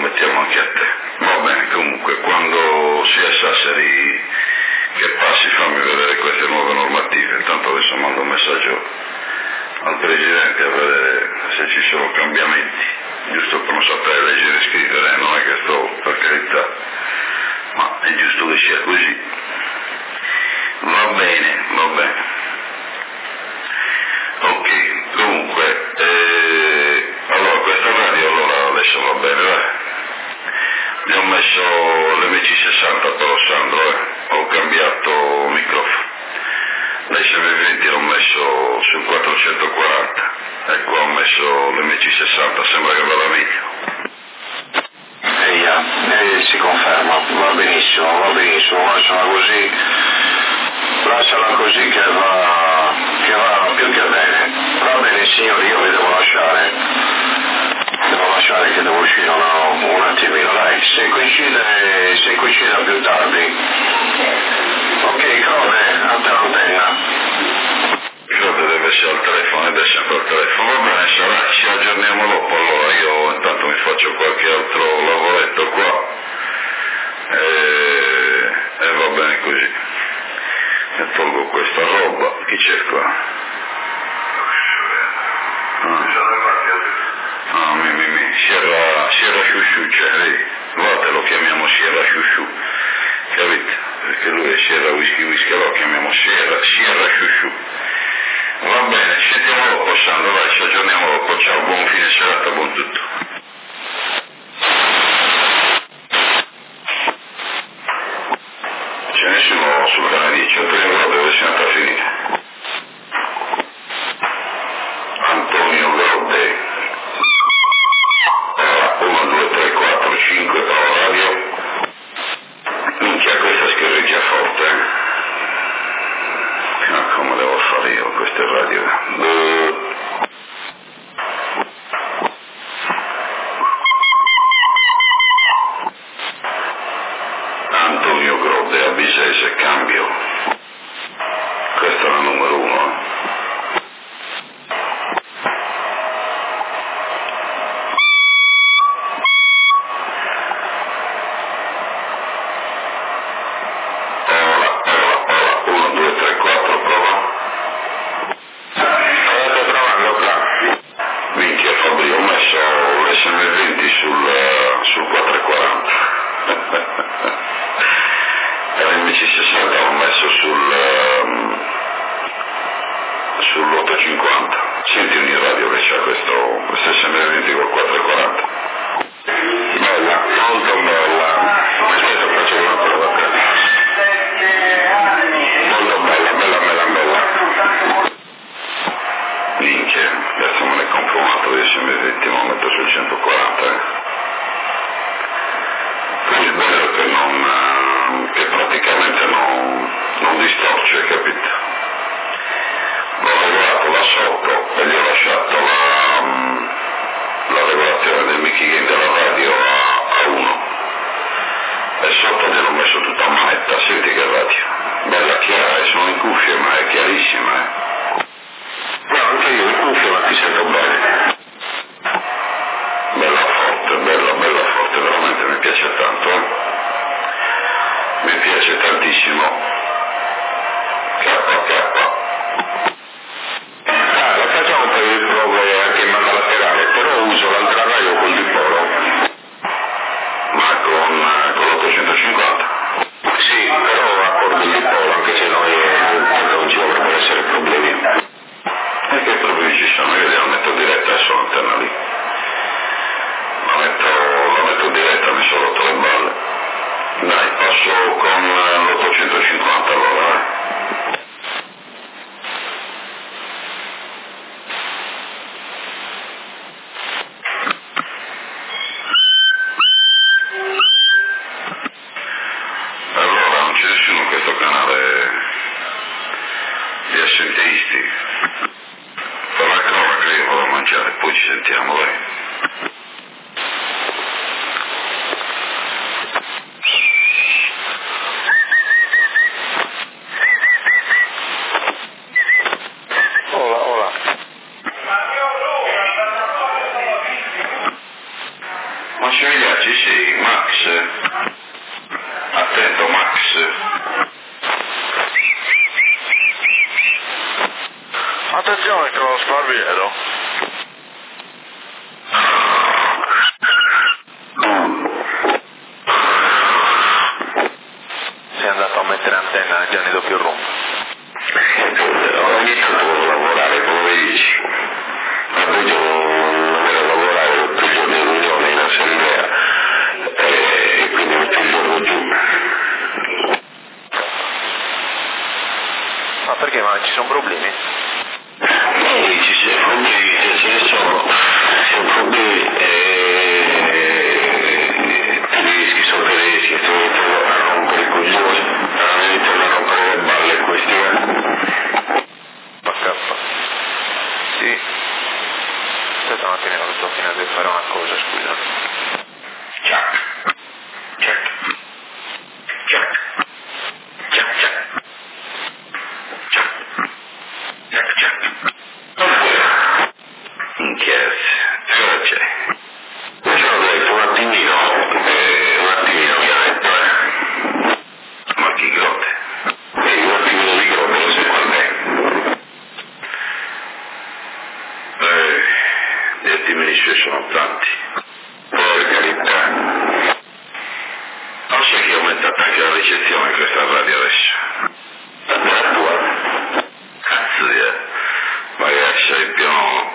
mettiamo anche a te. Va bene, comunque, quando sia Sassari che passi fammi vedere queste nuove normative, intanto adesso mando un messaggio al Presidente a vedere se ci sono cambiamenti, giusto per non sapere leggere e scrivere, non è che sto per carità, ma è giusto che sia così. Va bene, va bene. Ok, comunque, allora questa radio allora adesso va bene, dai. Mi ho messo l'MC60 però Sandro, ho cambiato microfono. L'SM20 l'ho messo sul 440 e qua ho messo l'MC60, sembra che vada meglio. Si conferma, va benissimo, lasciala così che va più che bene. Va bene signori, io vi devo lasciare che devo uscire un attimino, dai, se coincide più tardi. Ok, Crone, a te l'antenna. Crode deve essere al telefono ed è sempre al telefono, va bene, ci aggiorniamo dopo, allora io intanto mi faccio qualche altro lavoretto qua e va bene così. E tolgo questa roba, chi c'è qua? Sierra Shushu c'è, vedi? Guarda, lo chiamiamo Sierra Shushu, capite? Perché lui è Sierra Whisky, lo chiamiamo Sierra Shushu. Va bene, ci sentiamo dopo Sandro, dai, ci aggiorniamo dopo, ciao, buon fine serata, buon tutto. C'è nessuno sul canale 10, Antonio Grode, dove si è andata a finire? Antonio Grode. 1, 2, 3, 4, 5, radio. Minchia, questa schierreggia forte, come devo fare io queste radio? Antonio Grode, Abisese, cambio. Questa è la numero 1. sull'850. Senti ogni radio che c'ha questo SM20 col 440. Bella, molto bella. Aspetta, faccio una prova. Molto bella. Minchia, adesso me ne compro un altro di SM20, ma lo metto sul 140. Quindi è bello che praticamente non distorce, capito? L'ho regolato da sotto e gli ho lasciato la regolazione del mic gain della radio a 1 e sotto gliel'ho messo tutta a manetta. Senti che radio, bella chiara, sono in cuffie ma è chiarissima. No, anche io in cuffie ma ti sento bene. Bella forte, veramente mi piace tanto, mi piace tantissimo. La facciamo per il prove anche in banda laterale, però uso l'altra radio col dipolo, ma con l'850. Sì, però accordo il dipolo, anche se noi non ci dovrebbero essere problemi. E che problemi ci sono? Io gliela metto diretta su l'antenna lì. La metto diretta, mi sono rotto le balle. Dai, passo con l'850 allora. Allora, non c'è nessuno in questo canale di assenteisti. Per la cronaca io vado a mangiare, poi ci sentiamo, vai. Massimiliano, sì, Max. Attento, Max. Attenzione con lo sparviero. Sei andato a mettere antenna a Gianni doppio rumbo. Ogni tanto devo lavorare, come dici. Ma poi non era lavorare tutto il giorno in riunione in assemblea e quindi metto il giorno giù. Ma perché? Ma ci sono problemi? Ci sono problemi, ce ne sono problemi tedeschi, sono tedeschi, ti iniziano a rompere i coglioni, iniziano a rompere le balle questi Sì. Aspetta un attimino che sto finendo di fare una cosa, scusa. Sono tanti, per carità. Non so che è aumentata anche la ricezione in questa radio adesso. La tua? Cazzo di magari essere più no.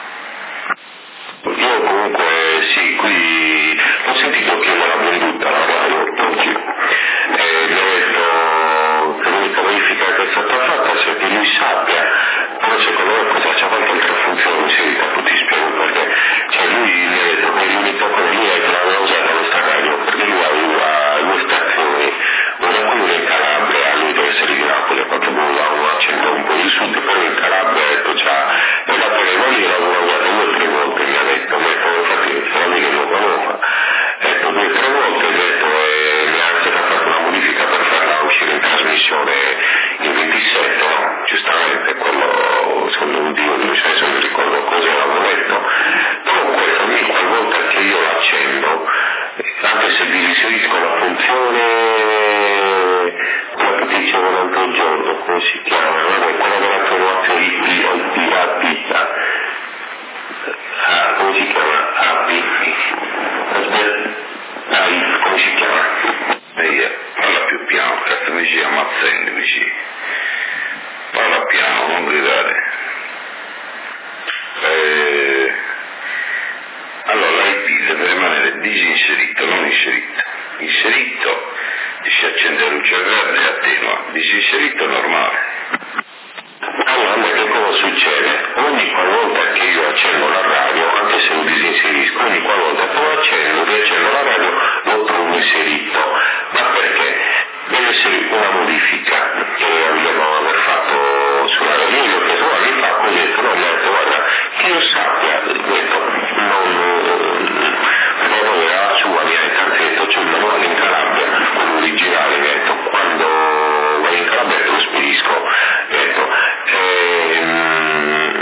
Io comunque sì, qui ho sentito che me l'ha venduta la radio oggi mi ha detto che l'unica verifica che è stata fatta se che lui sappia, però secondo me cosa c'è qualche altra funzione inserita, poi ti spiego perché. Cioè lui mi ha detto che l'unica cosa lì è che l'aveva usata questa radio perché lui aveva due stazioni, una qui in Calabria, lui deve essere di Napoli, a quanto voleva un accento un po' di sud, però in Calabria ecco c'ha, e la Pelevoli l'aveva guardata 2 o 3 volte, mi ha detto, infatti sono amiche di Opanova, ecco 2 o 3 volte, ha detto mi ha anche fatto una modifica per farla uscire in trasmissione il 27, no? Giustamente, quello secondo un dio di licenza, non ricordo cosa avevo detto, però questo ogni qualvolta che io l'accendo, anche se vi inserisco la funzione, quella che dicevo l'altro giorno, come si chiama? Vabbè, quella della trovazione rapida, come si chiama? Come si chiama? Parla più piano, cazzo mi ci ammazzando, mi ci. Parla piano, non gridare. Allora l'IP deve rimanere disinserito, non inserito. Inserito, si accende la luce verde e attenua, disinserito normale. Allora, che cosa succede? Ogni qualvolta che io accendo la radio, anche se lo disinserisco, ogni qualvolta che lo accendo, riaccendo la radio, lo trovo inserito. Ma perché? Deve essere una modifica che abbiamo aver fatto sulla radio. Io ho preso, guarda, mi fa così, ho detto, no, mi ha detto, guarda, che io sappia, ho detto, non era la sua, mi ha detto, c'è un manuale in Calabria, quello originale, mi ha detto, quando vai in Calabria te lo spedisco, ho detto,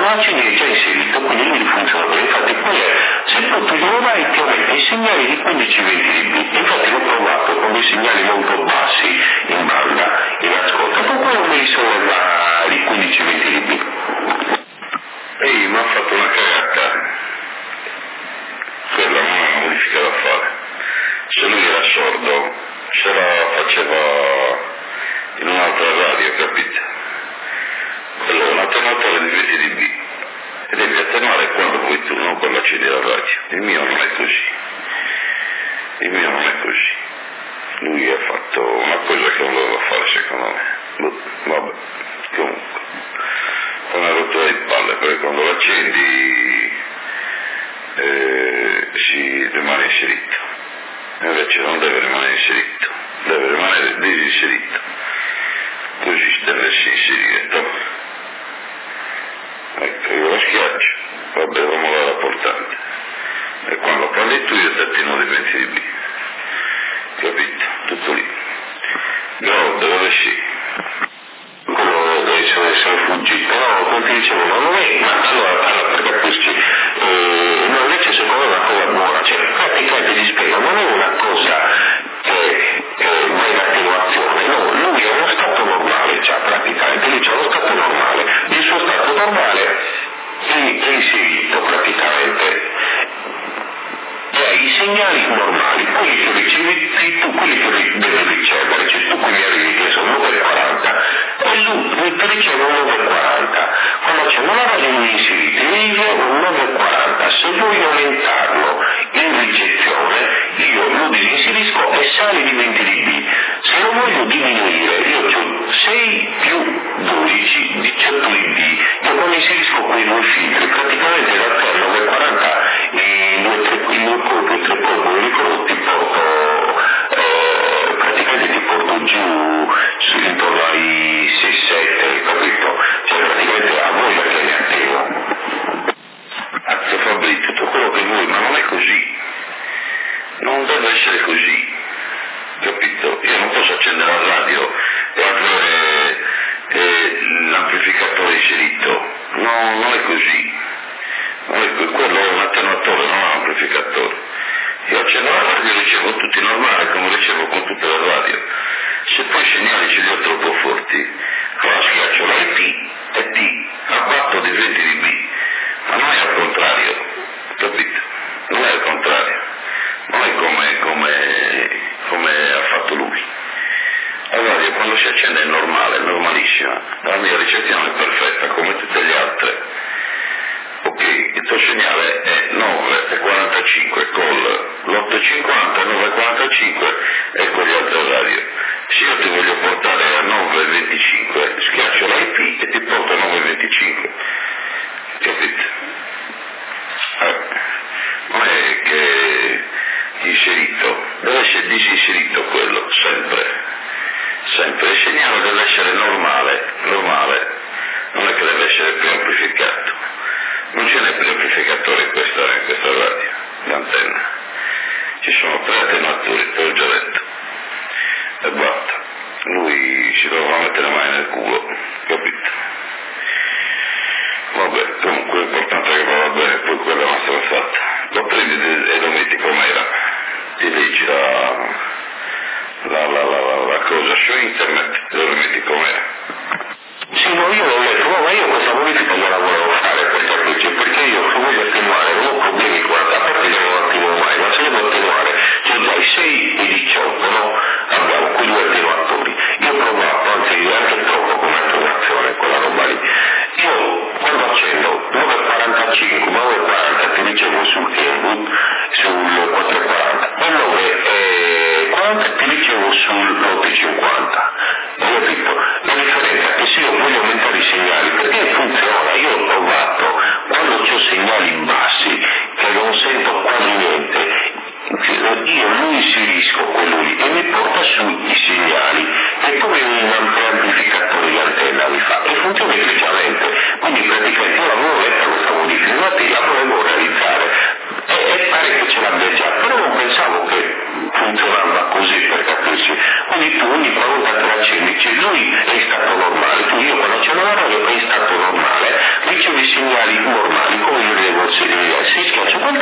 quando l'accendi è già inserito, quindi lui funziona bene. Infatti se tu lo vai ti aumenta i segnali di 15-20 dB. Infatti l'ho provato con dei segnali molto bassi in banda, in ascolto, poi non mi risolva di 15-20 dB. Ehi, mi ha fatto una cagata. Quella non è una modifica da fare. Se lui era sordo, se la faceva in un'altra radio, capite? Quello è un attenuatore di 20 dB e devi attenuare quando vuoi tu, non quando accendi la radio. Il mio non è così. Il mio non è così. Lui ha fatto una cosa che non doveva fare, secondo me. Vabbè, comunque. È una rottura di palle, perché quando l'accendi si rimane inserito. Invece non deve rimanere inserito, deve rimanere disinserito. Così si deve inserire. Ecco, io lo schiaccio, vabbè, vamo la rapportante. E quando parli tu io ti attenuo di 20 dB. Capito? Tutto lì. No, dove sì? Quello deve essere fuggito, no, come ti dicevo, non è, ma allora per capirci, no, invece secondo me è una cosa buona, cioè praticamente ti spiego, non è una cosa che va in attenuazione, no, lui è uno stato normale già praticamente, lui c'è uno stato normale, il suo stato normale è inserito praticamente. I segnali normali, quelli che ricevi tu, quelli che devi ricevere, cioè tu qui mi arrivi che sono 9,40 e lui ti riceve un 9,40, quando c'è una radio inserita mi invia un 9,40, se voglio aumentarlo in ricezione io lo disinserisco e sale di 20 dB, se lo voglio diminuire io ho 6 più 12, 18 dB, io quando inserisco quei due filtri praticamente da 9,40 in due colpi, tre colpi riprodotti praticamente ti porto giù intorno ai 6-7, capito? Cioè praticamente a voi perché ne attevo. Azzo Fabri, tutto quello che vuoi, ma non è così. Non deve essere così. Capito? Io non posso accendere la radio e avere l'amplificatore inserito. No, non è così. Quello è un attenuatore, non un amplificatore. Io accendo la radio e ricevo tutti normali come ricevo con tutte le radio. Se poi i segnali ce li ho troppo forti, allora schiaccio la IP e ti abbatto di 20 dB. Ma non è al contrario, capito? Non è al contrario. Non è come ha fatto lui. La radio quando si accende è normale, è normalissima. La mia ricezione è perfetta come tutte le altre. Ok, il tuo segnale è 9,45 con l'8,50, 9,45 e con le altre radio. Se io ti voglio portare a 9,25, schiaccio l'IP e ti porto a 9,25. Capite? Non è che inserito, deve essere disinserito quello, sempre. Sempre. Il segnale deve essere normale, non è che deve essere più amplificato. Non ce n'è più amplificatore in questa radio, l'antenna. Ci sono 3 attenuatori, te l'ho già detto. E basta. Lui si doveva mettere le mani nel culo, capito? Vabbè, comunque l'importante è che va bene, poi quella è una stronzata. Lo prendi e lo metti com'era. Ti leggi la cosa su internet e lo metti com'era. Sì, no, io l'ho letto, ma io questa modifica non la volevo fare perché io se voglio attenuare non ho problemi con a parte che non lo attenuo mai, ma se devo attenuare, cioè dai 6 e 18, no? Abbiamo quei due attenuatori. Io ho provato, anzi anche troppo come attenuazione, quella roba lì. Io quando accendo 9,45, 9,40 ti dicevo sul input, sul 4,40, e 9,40 ti dicevo sull'8,50. Hai capito? La differenza è che se io voglio aumentare i segnali, perché funziona, io ho provato, quando ho segnali bassi, che non sento quasi niente, io lo inserisco quello lì e mi porta su i segnali e poi un amplificatore di antenna mi fa e funziona efficacemente, quindi praticamente io l'avevo letta questa modifica, infatti la volevo realizzare e pare che ce l'abbia già, però non pensavo che funzionava così per capirci, quindi tu ogni volta che l'accendi, cioè lui è in stato normale, io quando accendo la radio è in stato normale, ricevo i segnali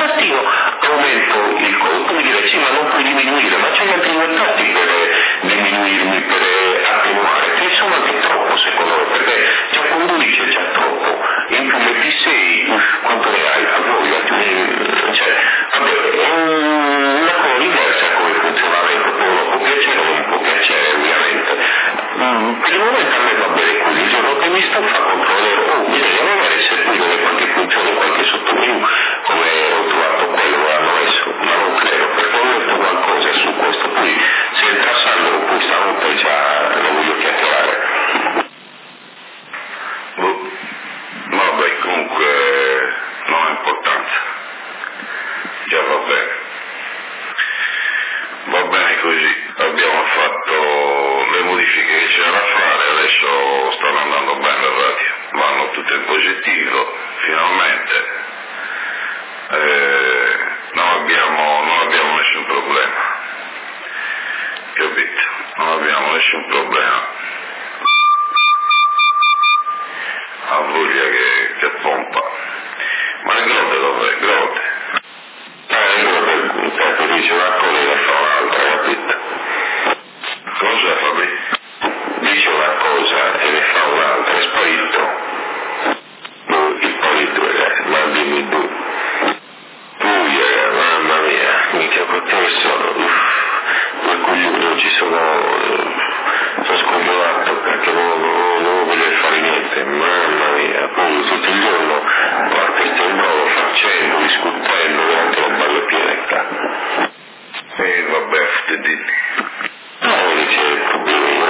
tasti io aumento il costo. Tu mi direi sì, ma non puoi diminuire, ma c'è anche due tasti per diminuirmi, per attenuare, che sono anche troppo secondo me, perché già con 12 è già troppo, in più metti 6, quanto ne hai? A voglia, cioè, vabbè, è una cosa diversa come funzionamento, poi uno può piacere o non può piacere, ovviamente. Per il momento a me va bene così, il giorno che mi sto fa controllare, bisogna vedere se poi dove qualche funzione, qualche sottomenu, come ho trovato quello, l'hanno messo, ma non credo, perché ho letto qualcosa su questo, poi se entra Sandro, poi stanotte già lo voglio chiacchierare. Vabbè, comunque non ha importanza, già va bene così, abbiamo fatto le modifiche che c'era da fare, adesso stanno andando bene le radio, vanno tutte in positivo, finalmente, non abbiamo nessun problema, capito? Non abbiamo nessun problema. Ha voglia che pompa. Ma le grotte dov'è? Grotte? Certo, dice una cosa e ne fa un'altra, capito? Cosa Fabri? Dice una cosa e ne fa un'altra, è sparito. Il sparito, ma dimmi tu. Mamma mia, mica perché sono due coglioni, ci sono scombolato perché non voglio fare niente, mamma mia, poi tutto il giorno a testa in bravo facendo, discutendo, anche la balle piena vabbè, te dimmi. non c'è problema,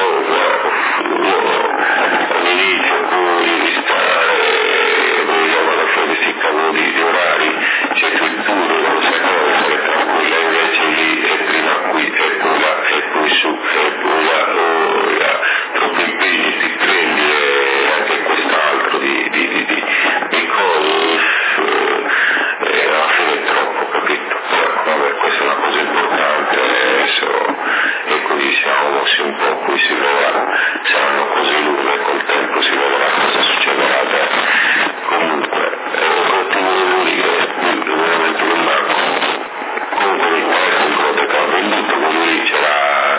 all'inizio poi stare, vogliamo alla fine questi cavoli di orari, c'è tutto, non sai cosa, stare tranquilla, invece lì è prima qui, e poi là, e poi su, e poi là, troppi impegni ti prendi e anche quest'altro di cose, alla fine è troppo, capito? Però vabbè, questa è una cosa importante adesso, e così siamo mossi un po', qui si vedrà, saranno cose lunghe, col tempo si vedrà cosa succederà. Comunque, ti volevo dire, veramente non manco, comunque mi guarda un po' che ho venduto, come lì c'era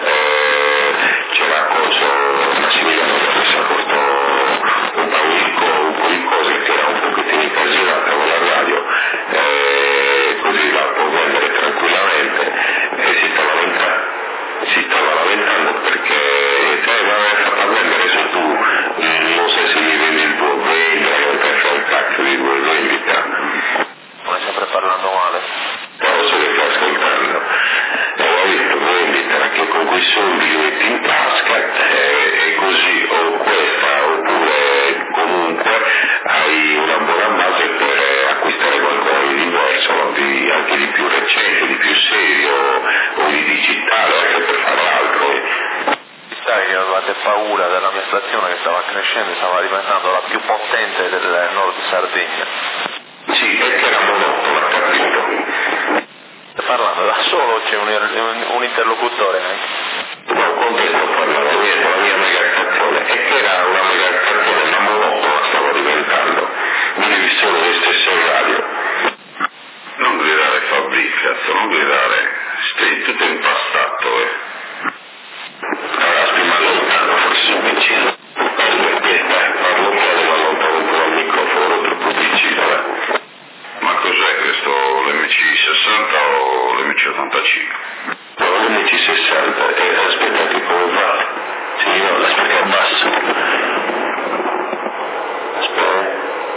cosa, Massimiliano che avesse portato un po' di cose che era un pochettino incasinata con la radio, così la può vendere tranquillamente, e si stava lamentando perché l'aveva fatta vendere se tu non sai se gli vendi il tuo vendita, non te fai un cazzo di tua vendita. Ma sempre parlando male. Però se li stai ascoltando, e ho detto vendita che con quei soldi li metti in tasca e così o questa oppure comunque hai una buona base per acquistare qualcosa di diverso, anche di più recente, di più serio o di digitale, anche per fare altro. Sai che avevate paura della mia stazione che stava crescendo e stava diventando la più potente del nord Sardegna. Sì, perché era monotona, capito? Parlando da solo c'è un interlocutore anche. No, con te sto parlando, la mia megastazione, e che era una megastazione, ma monotona stava diventando, vieni solo le stesse radio. Non gridare Fabri, cazzo, non gridare, stai tutto impastato, Allora, prima lontano, forse vicino. Parlo bene, ma lontano un po' dal microfono, troppo vicino, Ma cos'è questo, l'MC60 o l'MC85? No, l'MC60, aspettate come va? Sì, no, l'aspetta a basso. Aspetta.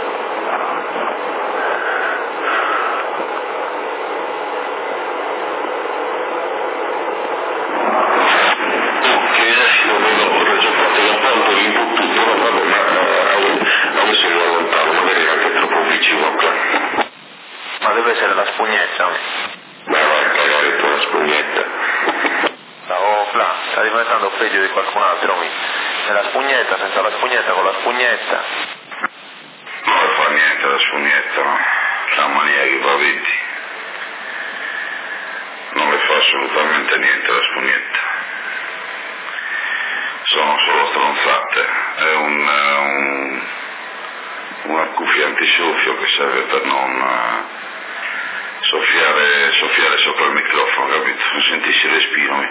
Ma deve essere la spugnetta. Ma va a cagare tu la spugnetta. Sta diventando peggio di qualcun altro. Nella spugnetta, senza la spugnetta, con la spugnetta. Non le fa niente la spugnetta, no? La mania che va avanti. Non le fa assolutamente niente la spugnetta. Sono solo stronzate. È una cuffia antisoffio che serve per non soffiare sopra il microfono, capito? Non sentissi il respiro.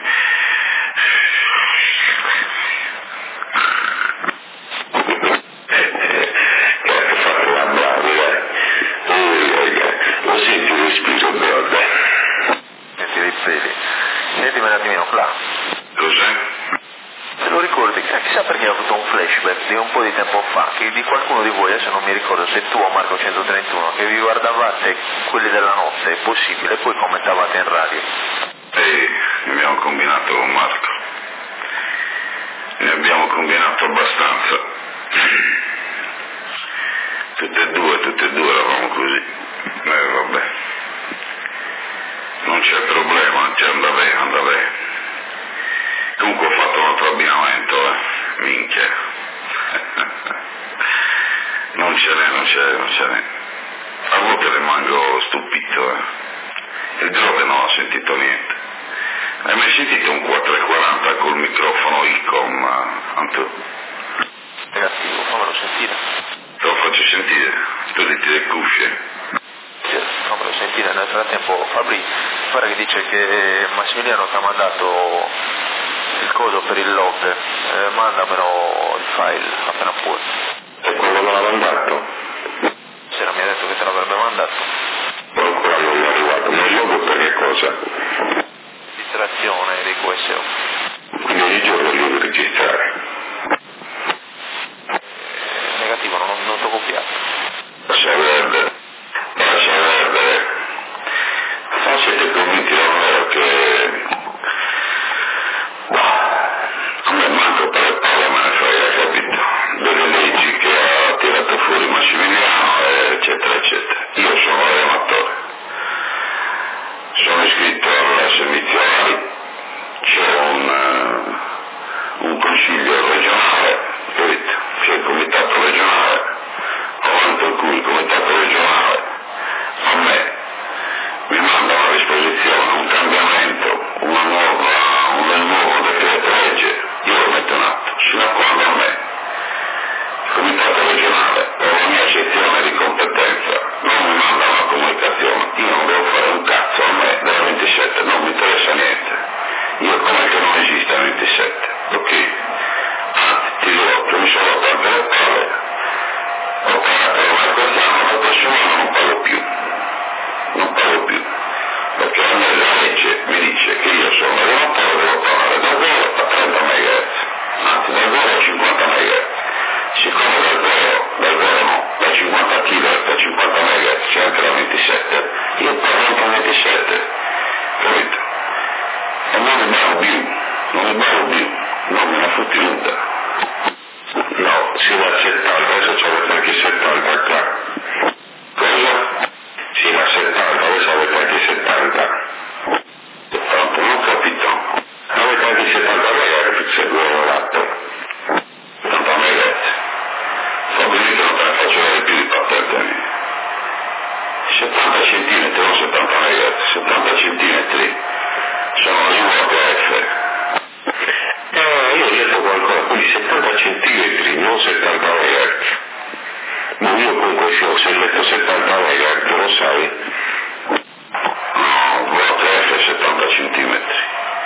Lo senti il respiro, Brode? Senti dei peli. Sentimi un attimino, Fla. Cos'è? Te lo ricordi? Chissà perché ho avuto un flashback di un po' di tempo fa, che di qualcuno di voi, adesso non mi ricordo se tu o Marco 131, che vi guardavate quelli della notte, è possibile, e poi commentavate in radio. Ne abbiamo combinato con Marco. Ne abbiamo combinato abbastanza. Tutte e due eravamo così. Vabbè. Non c'è problema, anda bene. Comunque ho fatto un altro abbinamento, minchia. Non ce n'è. A volte rimango stupito, Il Grove non ho sentito niente. Hai mai sentito un 440 col microfono ICOM, Anto? Negativo, fammelo sentire. Te lo faccio sentire, togliti le cuffie. Fammelo sentire. Nel frattempo Fabri, guarda che dice che Massimiliano ti ha mandato il codo per il log, mandamelo il file appena puoi. E quando me l'ha mandato? Sera mi ha detto che te l'avrebbe mandato. Ma ancora non mi è arrivato, ma il logo per che cosa? Distrazione dei QSO. Quindi ogni giorno li devo registrare. Negativo, non t'ho copiato. Lascia perdere. Siete convinti davvero che... A me manco per le palle me ne frega, capito? Delle leggi che ha tirato fuori Massimiliano, eccetera. Io sono rematore. Sono iscritto al servizio RAI, c'è un consiglio regionale, capito? C'è il comitato regionale, avanti in cui il comitato regionale a me mi manda una disposizione, un cambiamento, un nuovo decreto legge, io lo metto in atto, fino a quando a me il comitato regionale o la mia sezione di competenza non mi manda una comunicazione, io non devo fare un cazzo, a me della 27 non mi interessa niente, io come che non esiste la 27, ok? Anzi, ti dirò che mi sono rotto le palle, ho pagato ormai quest'anno, la prossima anno non pago più, perché la legge mi dice che io sono rematore, devo parlare da 0 a 30 MHz, anzi da 0 a 50 MHz, siccome da 50 kHz a 50 MHz c'è anche la 27, io parlo anche la 27, capito? E non mi parlo più, non me ne fotti nulla. No, si va a 70, adesso c'è anche 70 qua. Cosa? Sì, ma 70, voi avete anche 70. 70, non ho capito. Avete anche 70 MHz se vuole l'atto. 70 MHz. Stabilite non te ne faccio vedere più di patente. 70 centimetri, non 70 MHz, 70 centimetri sono gli UHF. Io ho detto qualcosa, quindi 70 centimetri, non 70 MHz. Ma io comunque sì, ho letto 70 MHz, lo sai? No, VHF 70 centimetri.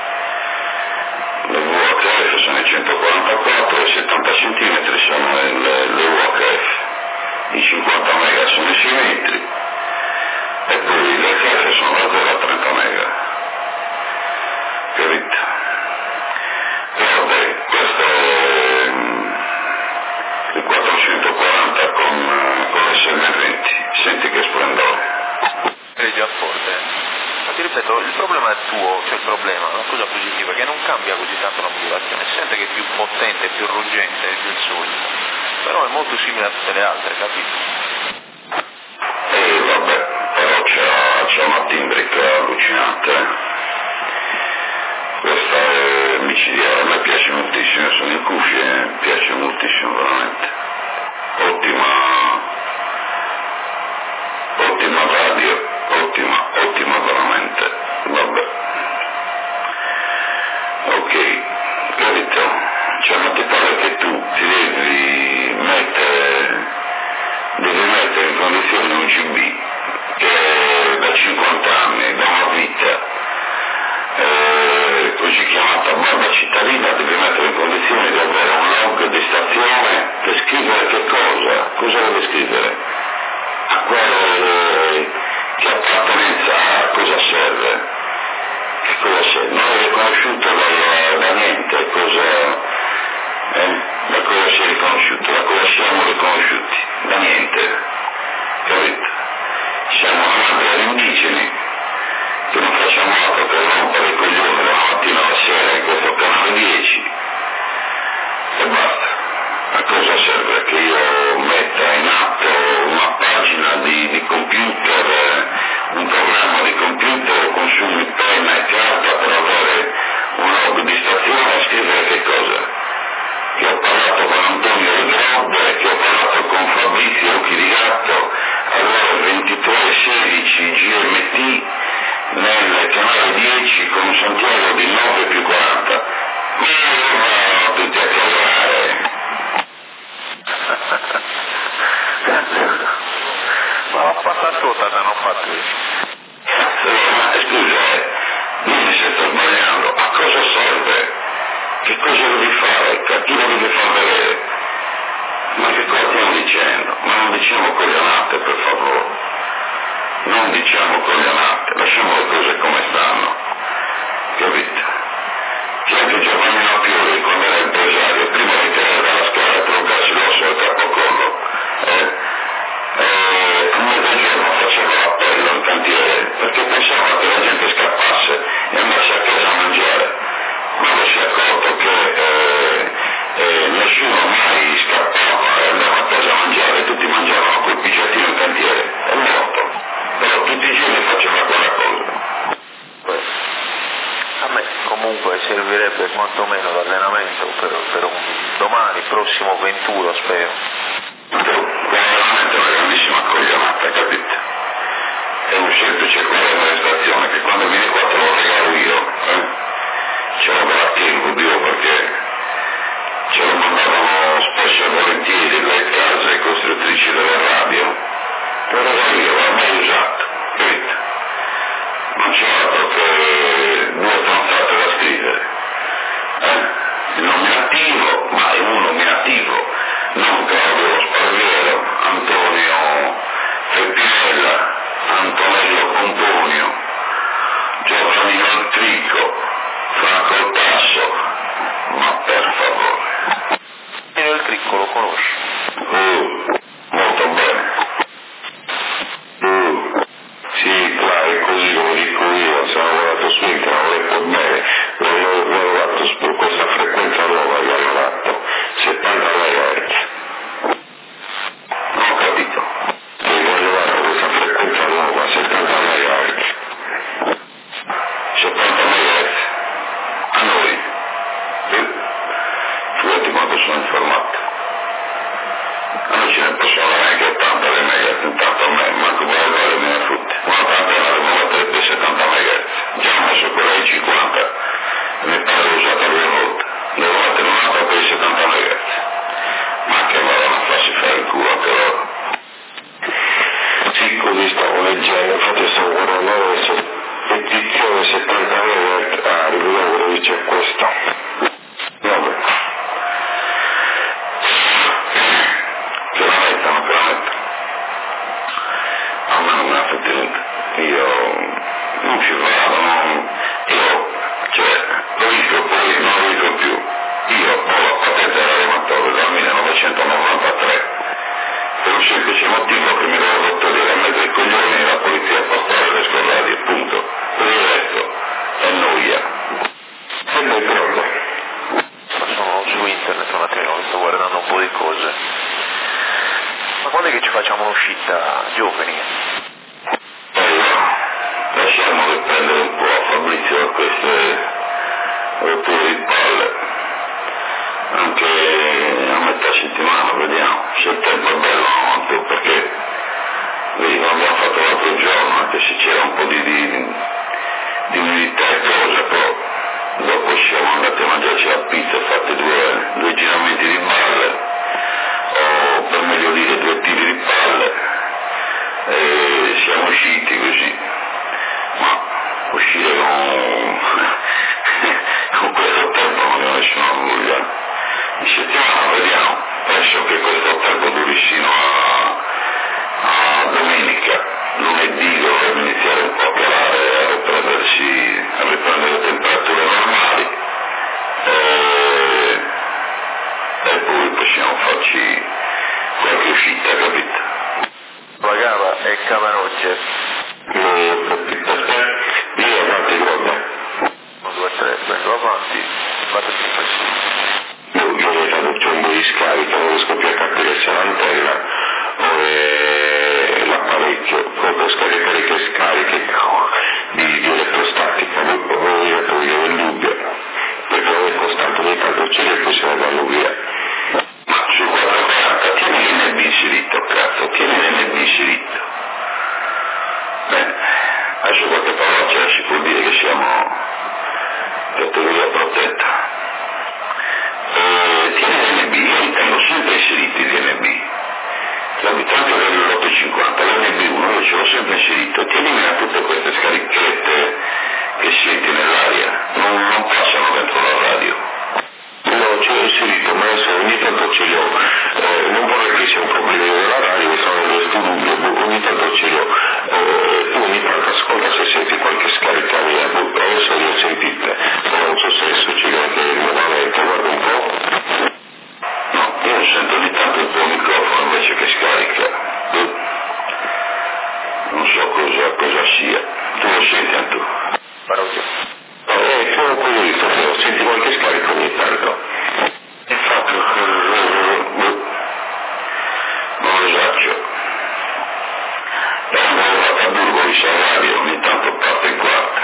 Le VHF sono i 144 e 70 centimetri sono le UHF. I 50 MHz sono i 6 metri. E poi le HF sono da 0 a 30 MHz. Capito? E vabbè, questo è il 440 con SM20, senti che splendore. È già forte. Ma ti ripeto, il problema è tuo, cioè il problema, una cosa positiva, che non cambia così tanto la modulazione, si sente che è più potente, più ruggente del solito, però è molto simile a tutte le altre, capito? Vabbè, però c'è una timbrica allucinante. Questa è micidiale, a me piace moltissimo, sono in cuffie, mi piace moltissimo veramente. Ottima radio, ottima veramente, vabbè. Ok, capito? Cioè non ti pare che tu ti devi mettere in condizione un CB che da 50 anni, da una vita, così chiamata barba cittadina, devi mettere in condizione di avere un log di stazione per scrivere che cosa? Cosa deve scrivere? A quello che appartenenza ha, cosa serve? Che cosa serve? Non è riconosciuto da niente, da cosa si è riconosciuto, da cosa siamo riconosciuti? Da niente, capito? Siamo una madre di indigeni, che non facciamo altro che rompere i coglioni dalla mattina alla sera in questo canale 10 e basta. A cosa serve che io metta in atto una pagina di computer, un programma di computer, o consumi penna e carta per avere un log di stazione e scrivere che cosa? Che ho parlato con Antonio Rigrobbe, che ho parlato con Fabrizio Occhi di Gatto alle 23:16 GMT nel canale 10 con Santiago di 9+40. Ma tutti a lavorare. Ma la passata non fa questo. Scusa, dimmi se sto sbagliando, a cosa serve? Che cosa devi fare? A chi lo devi far vedere? Ma che cosa stiamo dicendo? Ma non diciamo coglionate, per favore. Non diciamo coglionate, lasciamo le cose come stanno. Capite? C'è anche Giovannino Pioli, quando era impresario, prima di tenere dalla scala e troncarsi l'osso al capocollo, a mezzogiorno faceva l'appello in cantiere, perché pensava che la gente scappasse e andasse a casa a mangiare. Quando si è accorto che nessuno mai scappava e andava a casa a mangiare, tutti mangiavano quel piccettino in cantiere, è morto. Però tutti i giorni faceva quella cosa. A me comunque servirebbe quantomeno l'allenamento per un domani, prossimo 21 spero. Veramente una grandissima coglionata, capite? È un semplice quadro di amministrazione che quando viene qua te lo regalo io, ce l'ho da tempo, Dio, perché ce lo mandavano spesso e volentieri le case costruttrici delle radio, te lo regalo io, l'ho mai usato, capite? Non c'è altro che 2 stronzate da scrivere. Il nominativo, ma è un nominativo, non Claudio Sparviero, Antonio Feppinella, Antonello Pomponio, Giovannino il Tricco, Franco il Tasso, ma per favore. E il Tricco lo conosci? Molto bene. Sì, è così come dico io, se ho lavorato su internet, ho letto bene, l'ho lavorato su questa frequenza nuova, l'ho lavorato 70 MHz. Non ho capito. Ho lavorato questa frequenza nuova, 70 MHz. 70 MHz. A noi. Figurati quanto sono informato. A noi ce ne possono neanche 80 le MHz, intanto a me, manco per avere le mie frutte. Una tantena devo mettere per 70 MHz. Già ho messo quella di 50 e mi pare usata 2 volte. Devo mettere un'altra per 70 MHz. Ma che vada, non farsi fare il culo anche loro. Sì, così stavo leggendo, infatti stavo guardando adesso, edizione 70 MHz, ricordo dove c'è questo. Vabbè. Che la mettano. A me non me ne ha fatto niente. Io non ci vado, lo dico poi, non lo dico più. Io ho la patente dell'animatore dal 1993 per un semplice motivo che mi devo rotolire a mezzo ai coglioni la polizia postale le scorradi, punto. Per il resto è noia. E poi proprio. Sono su internet un attimo, sto guardando un po' di cose. Ma quando è che ci facciamo un'uscita giovani? Lasciamo riprendere un po' a Fabrizio a queste rotture di palle, anche a metà settimana, vediamo se il tempo è bello o no, perché vedi, non abbiamo fatto l'altro giorno, anche se c'era un po' di umidità e cose, però dopo siamo andati a mangiarci la pizza, fatti due giramenti di balle, o per meglio dire 2 tiri di palle, e siamo usciti così. Cavarogge. Io avanti, guarda. 1, 2, 3, vengo avanti, vado più facile. Io ho dato un giorno di scarica, non riesco più a capire se l'antenna o è l'apparecchio, proprio scaricare che scariche di elettrostatica, non io ho il dubbio, perché non è costante ogni tanto c'è e poi se ne vanno via. Ma su 440 tieni l'NB inserito, cazzo, tieni l'NB inserito. Bene, adesso qualche parola si può dire che siamo categoria protetta. Tieni l'NB, io li tengo sempre inseriti gli NB. L'abitante dell'850, l'NB1 io ce l'ho sempre inserito, tienimi a tutte queste scarichette che senti nell'aria, non passano dentro la radio. No, ce l'ho inserito, ma adesso ogni tanto ce li ho, non vorrei che sia un problema della radio, mi sono questo dubbio, ogni tanto ce li ho, tu ogni tanto ascolta se senti qualche scarica mia, adesso li ho sentite, non so se succede anche nuovamente, guarda un po'. No, io sento ogni tanto il tuo microfono invece che scarica, non so cosa sia, tu lo senti anche tu? Parogge. Sono curioso, senti qualche scarica ogni tanto. Infatti, non lo so. Quando vado a Burgos in radio ogni tanto parte in quarta.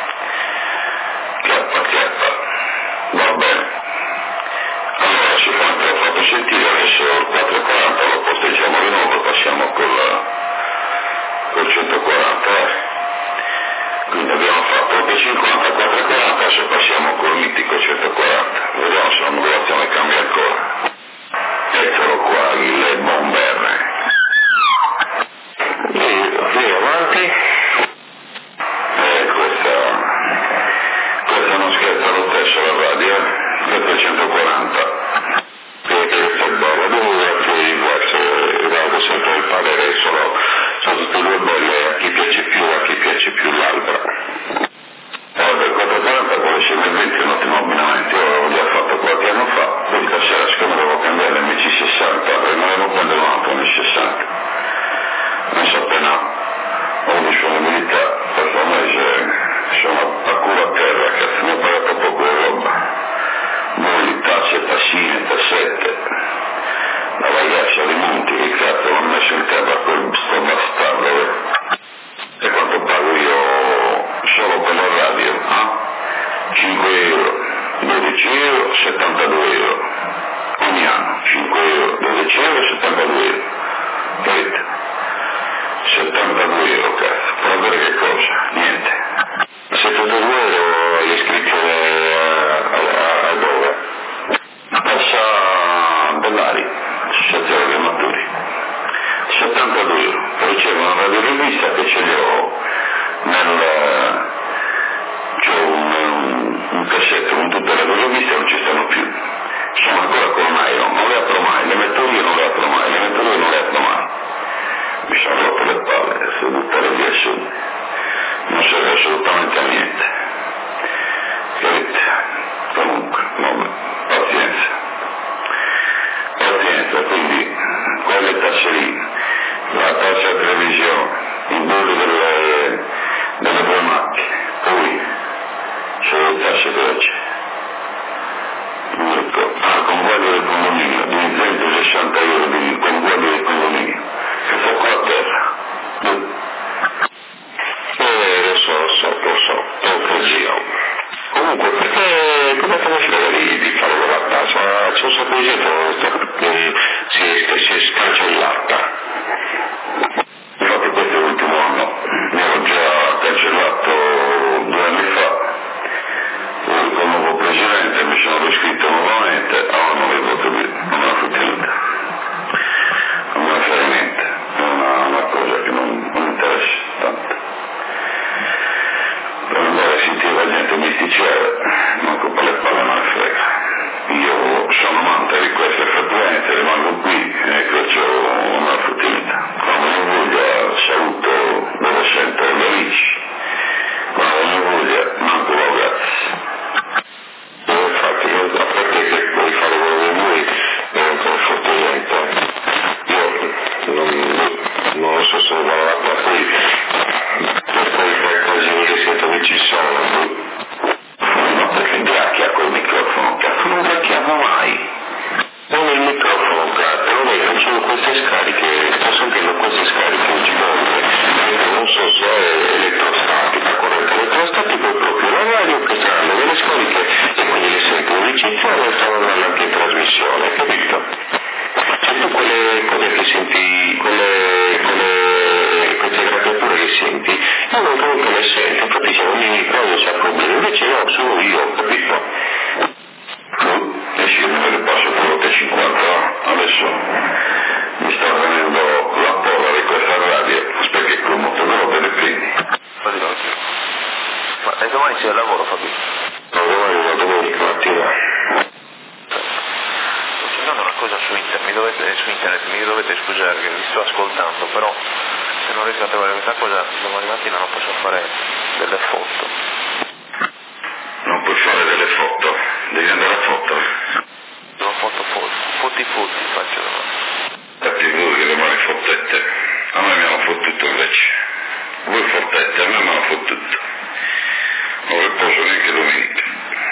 Chiappa. Va bene. Allora, si l'ho fatto sentire adesso il 440, lo posteggiamo di nuovo, passiamo col 140. Quindi abbiamo fatto 850, 440, adesso passiamo col mitico 140. Vediamo se la modulazione cambia ancora. Eccolo qua, il bomber. Vieni avanti. Questa non scherza lo stesso la radio, questo è 140. Questo è bello, devo fuori diverse, vado sempre il parere, sono tutte e due belle, a chi piace più l'altra. Allora, il 440 può essere veramente un ottimo abbinamento, io l'ho già fatto qualche anno fa, poi stasera siccome devo cambiare l'MC60, perché non avevo prendere un altro MC60, messo appena ho disponibilità, per un mese sono a culo a terra, cazzo, mi ho pagato poco di roba, muli, tasse, tassine, tassette, la vagliaccia dei monti, che cazzo l'ho messo in terra quel sto bastardo, e quanto pago io solo per la radio? 5 euro, 12 euro, 72 euro, ogni anno, 5 euro, 12 euro, 72 euro, capite? 72 euro, cazzo, per avere che cosa? Niente. 72 euro hai iscrizione a dove? Passa Bellari, associazione dei maturi. 72 euro, poi c'è una radiorivista che ce l'ho c'ho un cassetto con tutte le radioriviste, non ci stanno più. Sono ancora con nylon, non le apro mai, le mettorie non le apro mai, le mettorie non le apro mai. Mi sono rotto le palle, se buttare via su. Non serve assolutamente a niente. Capite? Comunque, pazienza, quindi quelle tasse lì, la tassa televisione, i bolli delle due macchine, poi sono le tasse veloci. Conguaglio del condominio, di 260 euro di conguaglio del condominio, che fa qua a terra. Lo so, zio. Comunque, perché come te ne frega di fare la casa? C'è un sacco di gente che si scancellata. Infatti questo è l'ultimo anno, mi ero già cancellato 2 anni fa, poi con il nuovo presidente mi sono riscritto nuovamente, non mi voto più, non me la fu tenuta. Non non lo so se lo guarda poi per quei 3 casini che siete che ci sono, no, perché gracchia col microfono, cazzo non gracchiava mai. non il microfono grazie, non è che sono queste scariche, sto sentendo queste scariche oggi volte, non so se è elettrostatica, corrente elettrostatica o proprio la radio che sta dando delle scariche e quindi le sento in ricezione e stanno andando anche in trasmissione, capito? Cioè tu quelle cose che senti, queste graffiature che senti, io non comunque le sento, infatti se ogni cosa c'ha problemi, invece no, sono io, capito? Esci me le passo quello che 50, adesso mi sta venendo la polla di questa radio, aspetta che come te lo te le prendi. Ma e domani sei al lavoro, Fabio? No, domani la domenica mattina. Sto cercando una cosa su internet, mi dovete scusare che vi sto ascoltando, però se non riesco a trovare questa cosa domani mattina non posso fare delle foto. Non puoi fare delle foto, devi andare a foto. Non foto foti faccio domani. Infatti voi che domani fottette, a me mi hanno fottuto invece. Voi fottette, a me mi hanno fottuto. Non riposo neanche domenica.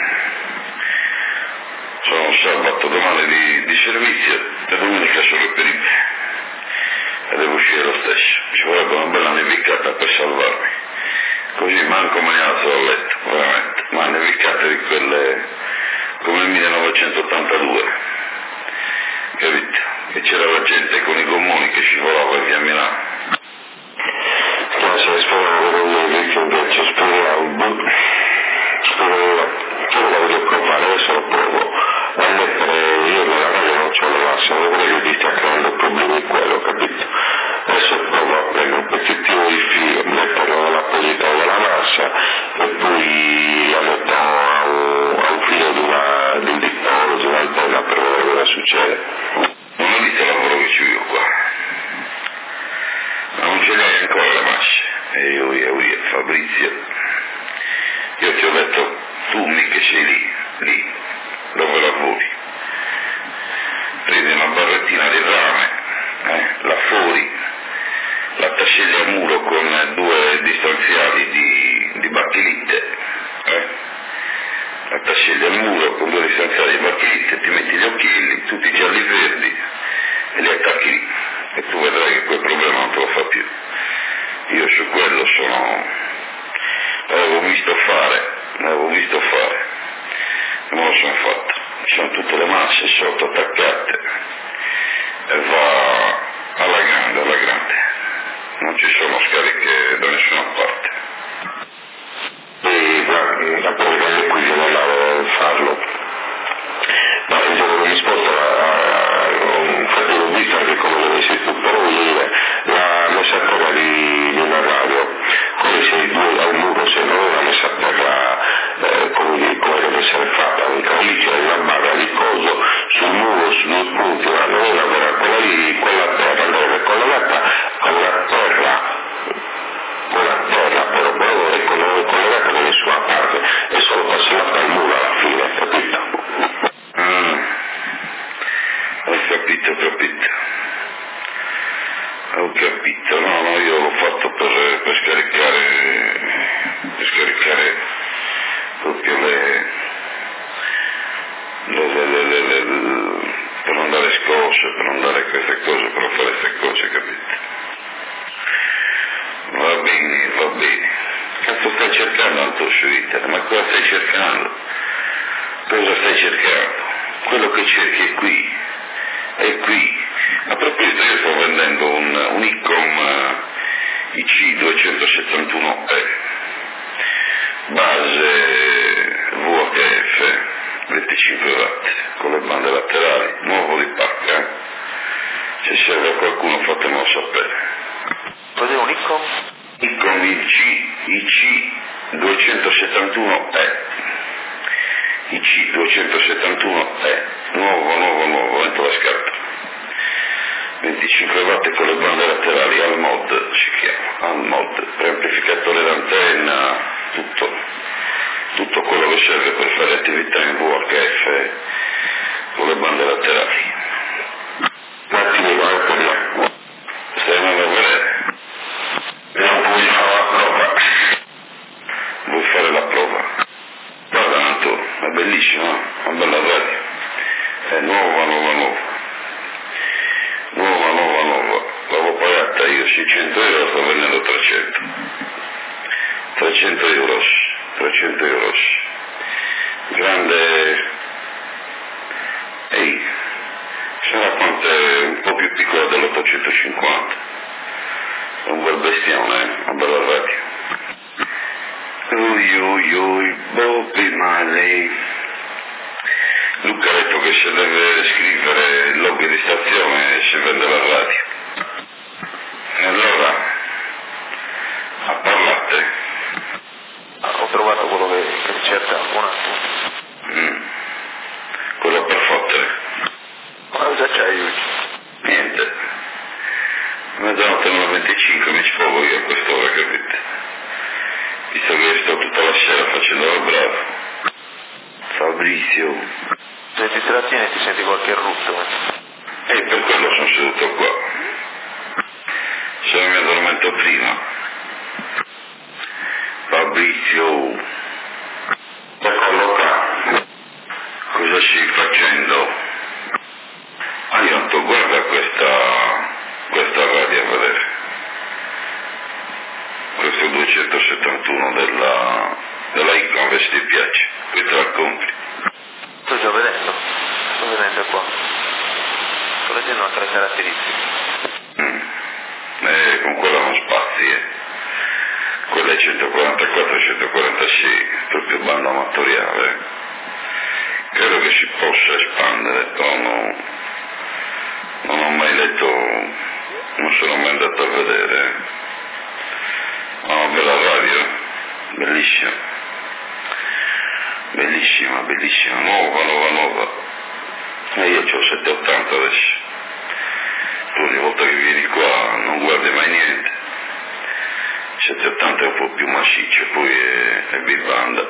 Sono sabato domani di servizio e domenica sono per me. E devo uscire lo stesso. Ci vorrebbe una bella nevicata per salvarmi. Così manco me ne alzo dal letto, veramente. Ma nevicate di quelle come nel 1982. Capito? Che c'era la gente con i gommoni che scivolava via Milano. Se spero che invece speriamo, la voglio provare, adesso lo provo a mettere, io nella radio non c'ho le masse, non vorrei che ti stia creando problemi quello, capito? Adesso provo a prendere un pezzettino di filo, metterlo nella posizione della massa e poi la metto a un filo di un dittore, di un'antenna per vedere cosa succede. Non ho visto il lavoro che ci io qua. Ma non ce l'hai ancora le masce. E io, Fabrizio, io ti ho detto, tu mica sei lì, dove lavori. Prendi una barrettina di rame, la fuori, la tascelli a muro con 2 distanziali di bacchelite, la tascelli al muro con 2 distanziali di bacchelite, ti metti gli occhielli, tutti i gialli verdi e li attacchi lì e tu vedrai che quel problema non te lo fa più. Io su quello l'avevo visto fare, non me lo sono fatto. Ci sono tutte le masse sotto attaccate e va alla grande. Non ci sono scariche da nessuna parte. E guarda, appunto qui non andavo a farlo. Ma il giorno di risposta infatti l'ho visto anche come lo messi tu, però voglio dire, la messa a terra di una radio, come se a un muro, se non era messa a terra come deve essere fatta, lì c'era una barra di coso sul muro, su 2 punti, ma non era vera, quella terra andrebbe collegata a una terra però non è collegata da nessuna parte, è solo passata al muro alla fine, capito? Ho capito, no, io l'ho fatto per scaricare proprio per non dare scosse, per non dare queste cose, per fare queste cose, capito? Va bene. Cazzo stai cercando Antonio su internet? Ma cosa stai cercando? Quello che cerchi è qui. A proposito, io sto vendendo un ICOM IC271E, base VHF, 25 watt, con le bande laterali, nuovo di pacca. Se serve a qualcuno fatemelo sapere. Cos'è un ICOM? ICOM IC271E. IC271E, nuovo, entro la scarpa. 25 watt con le bande laterali, al mod si chiama, preamplificatore d'antenna, tutto quello che serve per fare attività in VHF con le bande laterali. Un attimo, per me. Stai andando a vedere? 300 euros, grande, sarà quanto un po' più piccola dell'850, è un bel bestione, una bella radio. Bobby Marley. Luca ha detto che se deve scrivere il lobby di stazione si vende la radio. E allora, a parlate. Ho trovato quello che cercavo, un attimo. Quello per fottere. Ma cosa c'hai oggi? Niente. Mezzanotte 9:25, mi sfogo io a quest'ora, capite? Visto che sto tutta la sera facendo il bravo. Fabrizio. Se ti trattieni ti senti qualche rutto. E per quello sono seduto qua. Se non mi addormento prima. Fabrizio. Eccolo qua. Cosa stai facendo? Aianto, guarda questa radio a vedere. Questo è 271 della Iconvest, ti piace? Qui te la compri. Sto vedendo qua. Sto leggendo anche le caratteristiche. Con quella non spazi, Quella è 144-146, proprio banda amatoriale. Credo che si possa espandere, però non ho mai letto, non sono mai andato a vedere. Una bella radio, bellissima, nuova. E io c'ho 780 adesso. Tu ogni volta che vieni qua non guardi mai niente. 780 è un po' più massiccio, poi è big banda.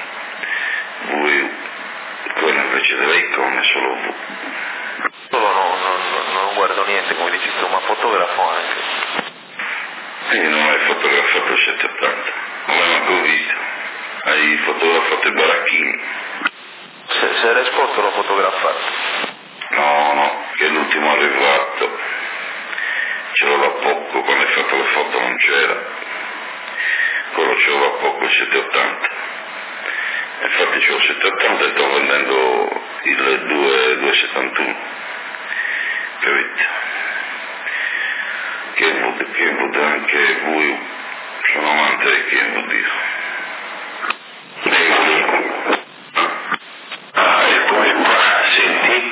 Quella invece dell'Icon è solo V. Solo non guardo niente, come dici tu, ma fotografo anche. E non hai fotografato il 780, non l'hai manco visto. Hai fotografato i baracchini. Se era esposto l'ho fotografato. No, che è l'ultimo arrivato. C'era da poco, quando hai fatto le foto non c'era. Quello c'era da poco, il 780. Infatti c'ho il 780 e sto vendendo il 271. Capito? Kenwood anche voi, sono amante di Kenwood io. E poi qua, senti?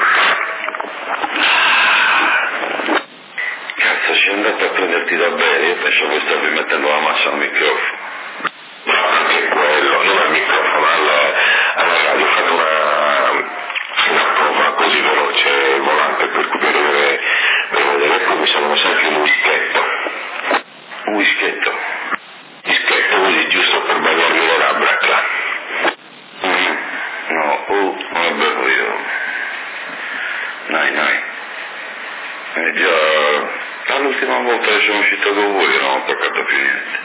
Cazzo, sei andato a prenderti da bere, io pensavo che stavi mettendo la massa al microfono. No, anche quello, non al microfono, alla radio. Ho fatto una prova così veloce, volante, per vedere poi mi sono messo anche un whisketto. Un whisketto? Whisketto così, giusto per bagnarmi le labbra, là. No, non bevo io. Dai. Già, l'ultima volta che sono uscito con voi non ho toccato più niente.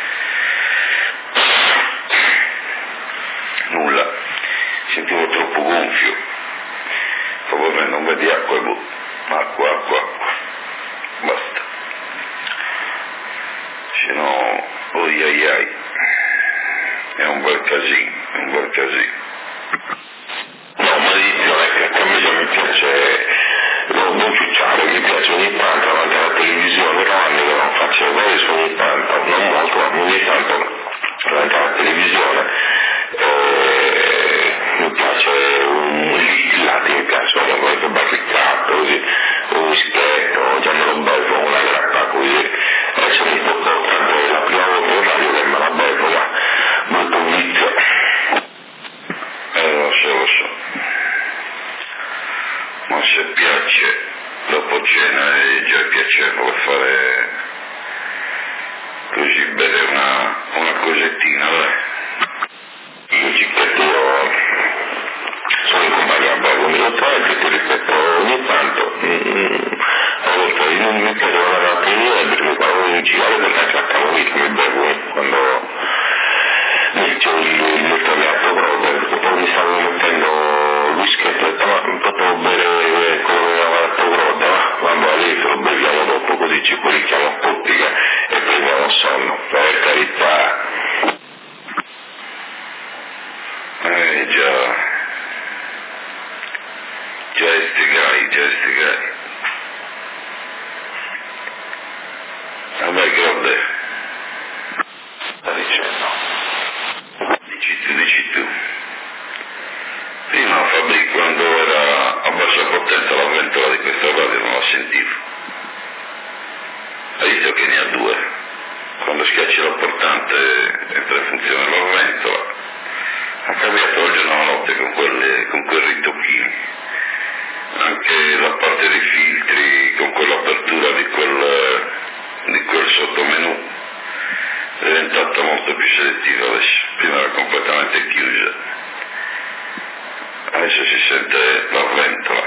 Nulla. Sentivo troppo gonfio. Stavo bevendo un bel di acqua e acqua. Basta. Se no, ai. È un bel casino. No, maledizione, che a me già mi piace non ciucciare, mi piace ogni tanto davanti alla televisione, però anni che non faccio questo, ogni tanto, non molto, ma ogni tanto davanti alla televisione, mi piace un latte, mi piace qualche barriccato, così, un whisketto, già me lo bevo, una grappa così, adesso mi tocco tanto la prima volta in radio che me la bevo, ma molto vizio. Lo so. Ma quando schiacci la portante entra in funzione la ventola. Ha cambiato il giorno e la notte con quei ritocchini, anche la parte dei filtri con quell'apertura di quel sottomenù è diventata molto più selettiva adesso, prima era completamente chiusa, adesso si sente la ventola.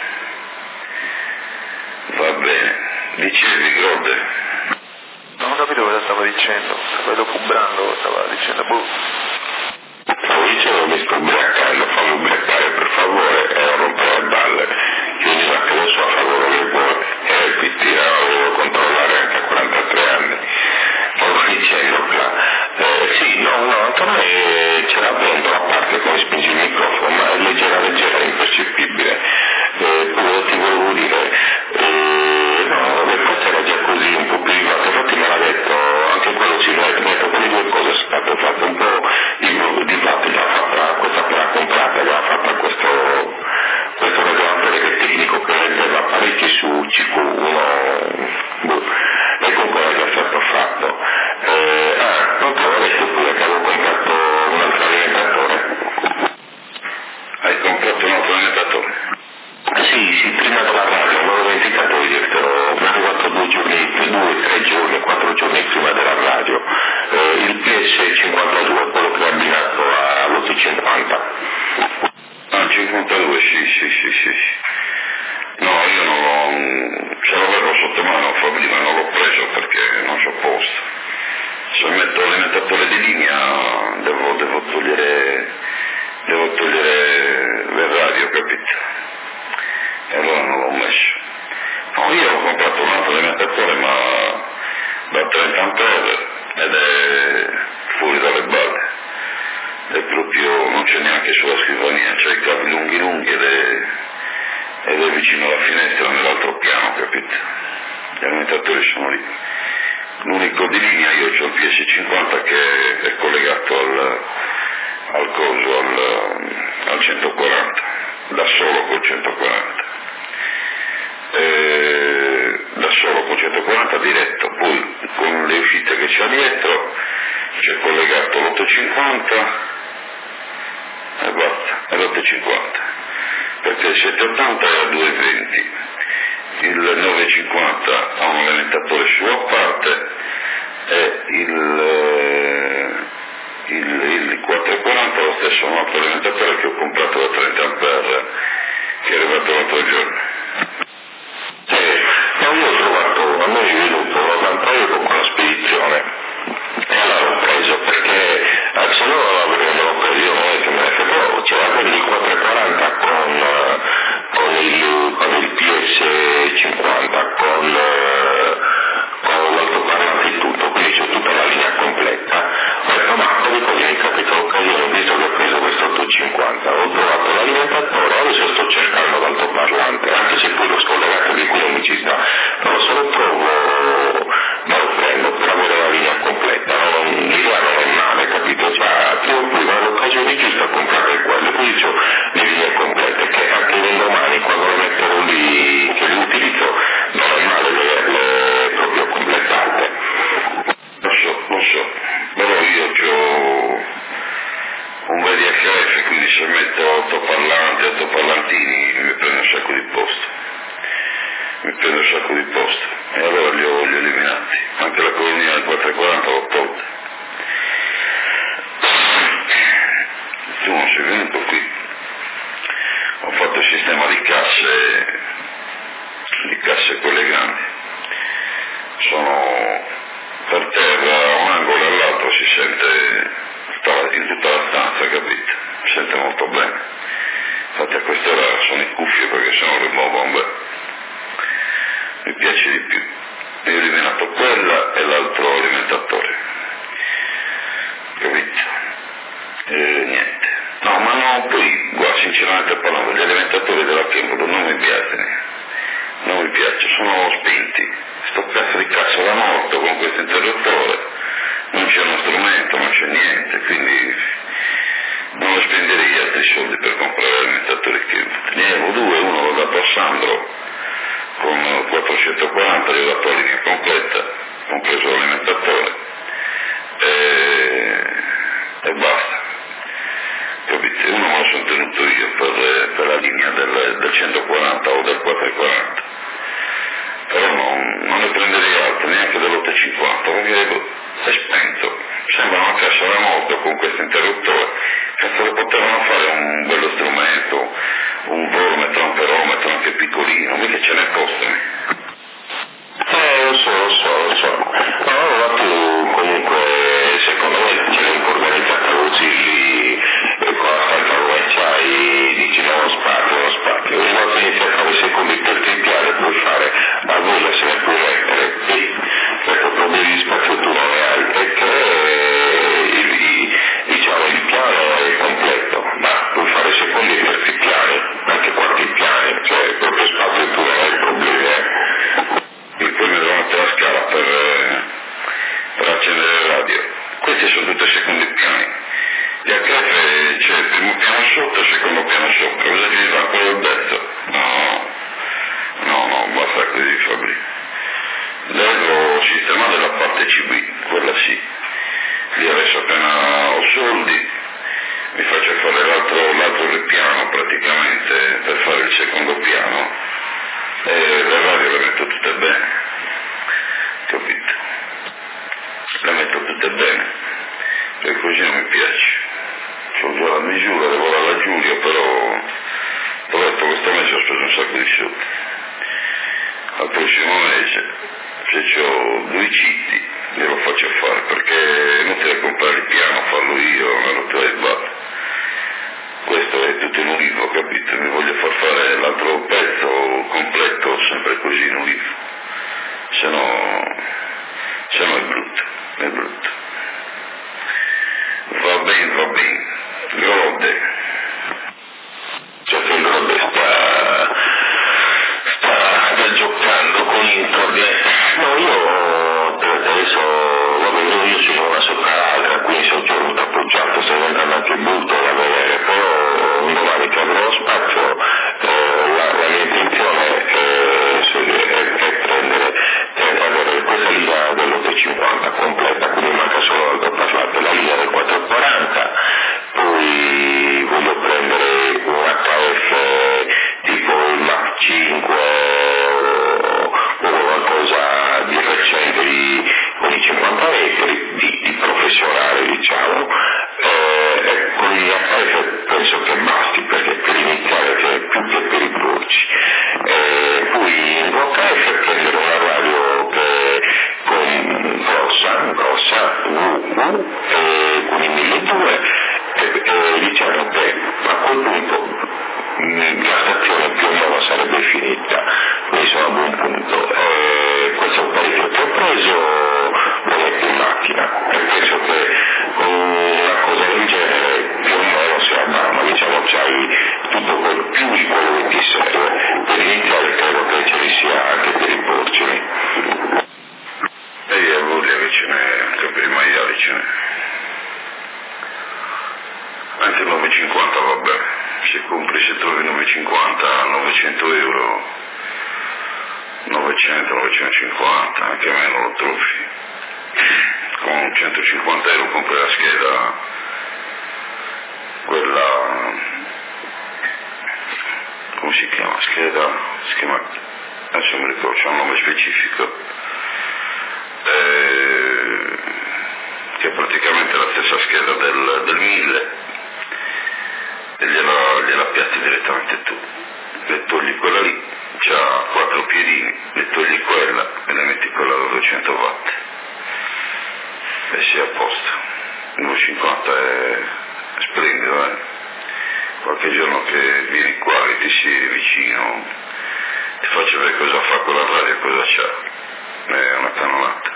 Va bene, dicevi Grode? Non ho capito cosa stava dicendo, stava docubrando, stava dicendo Stavo dicendo mi sto ubriacando, fammi ubriacare per favore e non rompere le balle. Io di che lo so a favore del cuore e il PT lo devo controllare anche a 43 anni. Stavo dicendo sì, no, anche a me c'è la ventola, a parte come spingi il microfono, ma è leggera, impercettibile. Quello ti volevo dire, no, questo era già così, un po' privato, infatti me l'ha detto, anche quello ci ha detto, quelle due cose sono state fatte un po', di fatto già fatta, questa appena comprata, già fatta questo regolatore che è tecnico che vendeva parecchi su CQ1, e comunque era già stato fatto. Non te l'ho detto pure che avevo comprato un altro alimentatore. Hai comprato un altro alimentatore? Sì, prima della radio, non ho dimenticato di dirtelo, mi è arrivato 2, 3 giorni, 4 giorni prima della radio, il PS52, quello che è abbinato all'850. Ah, 52, sì. No, io non l'ho, se l'avevo sotto mano Fabri, ma non l'ho preso perché non c'ho posto. Se metto l'alimentatore di linea devo togliere le radio, capito? E allora non l'ho messo. No, io ho comprato un altro alimentatore ma da 30 ampere ed è fuori dalle balle. È proprio, non c'è neanche sulla scrivania, c'è i cavi lunghi ed è vicino alla finestra nell'altro piano, capito? Gli alimentatori sono lì. L'unico di linea, io ho il PS50 che è collegato al coso, al 140, da solo col 140. Da solo col 140 diretto, poi con le uscite che c'ha dietro c'è collegato l'850 e basta, è l'850, perché il 780 è a 220, il 950 ha un alimentatore suo a parte e il 440 lo stesso un altro alimentatore che ho comprato da 30 ampere che è arrivato l'altro giorno. No, io ho trovato, a me è venuto la vantaggio con la spedizione e allora l'ho preso perché se no non l'ho preso, io non è che me ne frego, c'era quello di 440 con il PS50 con l'altoparlante e tutto, quindi c'è tutta la linea completa. Ho detto ma poi mi è capita l'occasione, visto che ho preso questo 850, ho trovato l'alimentatore, adesso sto cercando l'altoparlante, anche se poi l'ho scollegato di qui non mi ci sta, però se lo trovo me lo prendo per avere la linea completa, l'idea non è male, capito? Cioè, prima o poi ho l'occasione giusta a comprare quello, quindi ho le linee complete, che anche l'indomani quando le metterò lì, che le utilizzo, non è male vederle proprio completate. Lo so, però io ho un VHF, quindi se metto altoparlantini mi prende un sacco di posto, e allora li ho eliminati, anche la colonnina del 440 l'ho tolta. Tu non sei venuto qui, ho fatto il sistema di casse quelle grandi, sono per terra a un angolo e all'altro, si sente in tutta la stanza, capito? Si sente molto bene. Infatti a quest'ora sono in cuffie perché se no rimuovo un bel. Mi piace di più. Io ho eliminato quella e l'altro alimentatore. Capito? Niente. No, ma no, poi, guarda, sinceramente parlando, gli alimentatori della Chemolo non mi piace, sono spinti. Sto cazzo di cazzo da morto con questo interruttore, non c'è uno strumento, non c'è niente, quindi non lo spenderei altri soldi per comprare alimentatori Chemolo. Ne avevo due, uno l'ho dato a Sandro con 440, gli ho dato la linea completa, compreso l'alimentatore, con questo interruttore, cazzo potevano fare un bello strumento, un volmetro, un amperometro anche piccolino, mica ce n'è postami. Lo so. Allora tu comunque secondo me ce l'hai organizzata così e con la carta come c'hai dici no spazio. Una volta inizi a fare i secondi per il piano puoi fare a voglia se ne puoi mettere perché problemi di spazio tu non ne hai perché il piano è completo, ma puoi fare secondi e terzi piani, anche quarti piani, cioè proprio spazio tu non hai problemi. E poi mi devo mettere la scala per accendere il radio. Questi sono tutti i secondi piani. Gli HF c'è il primo piano sotto e il secondo piano sopra. Cosa gli va? Quello del pezzo? No, basta così Fabri. Devo sistemare la parte CB, quella sì. Lì adesso appena ho soldi mi faccio fare l'altro ripiano praticamente per fare il secondo piano e le radio le metto tutte bene, capito? Le metto tutte bene, perché così non mi piace. C'ho già la misura, devo dare alla Giulia, però ho detto questo mese ho speso un sacco di soldi. Al prossimo mese, se ho 2 citti, glielo faccio fare, perché è inutile comprare il piano, farlo io, una rottura di balle. Questo è tutto in ulivo, capito? Mi voglio far fare l'altro pezzo completo sempre così in ulivo. Se no è brutto. Va bene. Grode. Cioè che Grode sta giocando con internet. No, io adesso io sono una sopra l'altra, quindi sono giorno appoggiato, sto diventando anche brutto da vedere, però un domani che avrò spazio, la mia intenzione è prendere questa linea dell'850 completa, quindi manca solo la doppia flatte, la linea del 440, poi voglio prendere un HF tipo il Mach 5 o qualcosa di recente con i 50 metri di professionale, diciamo. Con gli HF penso che basti, perché per iniziare che più che per i bruci. Poi in HF prendere una radio con grossa, con i 1200 e diciamo che a quel punto la stazione più o meno sarebbe finita, quindi sono a buon punto. Questo è un parecchio che ho preso, lo metto in macchina e penso che con una cosa del genere più o meno si abbama, diciamo c'hai tutto quel più di quello che ti serve. Per iniziare credo che ce ne sia anche per i porcini. E a voglia che ce n'è, anche per i maiali ce n'è. Anche 9,50 va bene. Se trovi 9,50 a 900 euro, 900, 950, anche meno lo trovi. Con 150 euro compri la scheda, quella, come si chiama? Schema, adesso mi ricordo, c'è un nome specifico, che è praticamente la stessa scheda del 1000. E gliela piatti direttamente tu, le togli quella lì, c'ha 4 piedini, le togli quella e le metti quella da 200 watt e sei a posto. 9,50 è splendido, qualche giorno che vieni qua e ti siedi vicino, ti faccio vedere cosa fa quella radio e cosa c'ha. È una cannonata.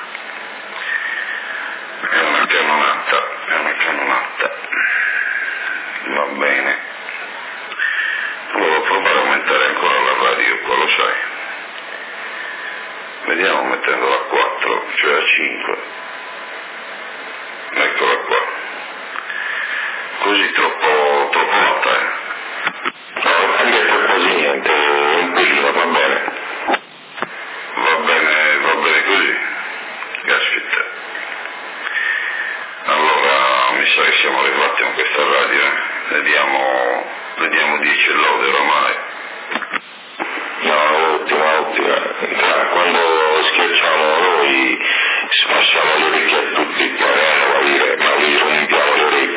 Va bene. Volevo provare a aumentare ancora la radio qua, lo sai. Vediamo mettendola a 4, cioè a 5. Eccola qua. Così troppo alta, No, cambiate quasi niente, un pelino, va bene. Va bene così. Caspita. Allora, mi sa che siamo arrivati con questa radio, Le diamo 10 lode oramai. No, ottima. Quando schiacciamo noi sfasciamo le orecchie a tutti, ma rompiamo le orecchie.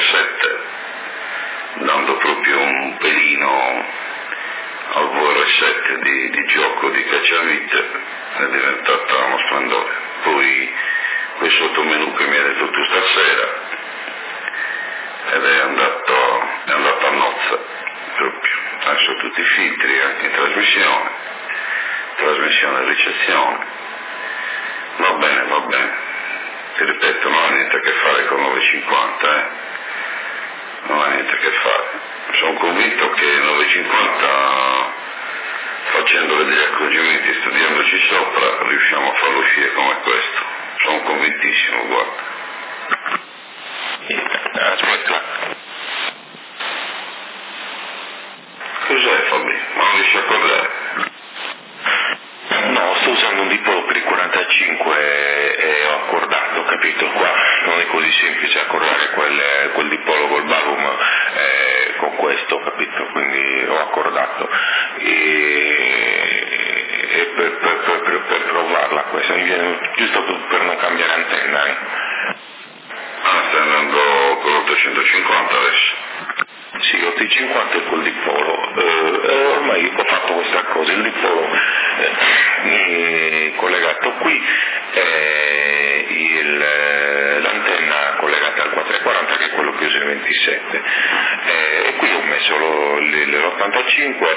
VR7, dando proprio un pelino al VR7 di gioco di cacciavite, è diventata uno splendore. Poi quel sottomenu che mi hai detto tu stasera, ed è andato a nozze proprio. Adesso tutti i filtri anche in trasmissione e ricezione. Va bene. Ti ripeto, non ha niente a che fare con 950, non ha niente a che fare. Sono convinto che 950, facendo degli accorgimenti, studiandoci sopra, riusciamo a farlo uscire come questo. Sono convintissimo, guarda. Aspetta. Cos'è, Fabio? Ma non riesci a parlare? No, sto usando un dipolo per il 45 e ho accordato, capito? Qua non è così semplice accordare quel dipolo col Balum con questo, capito? Quindi ho accordato. E per provarla questa, giusto per non cambiare antenna. Stai andando con l'850 adesso? Sì, 850 e col dipolo. Ormai ho fatto questa cosa, il dipolo collegato qui, l'antenna collegata al 440 che è quello che uso il 27. E qui ho messo l'85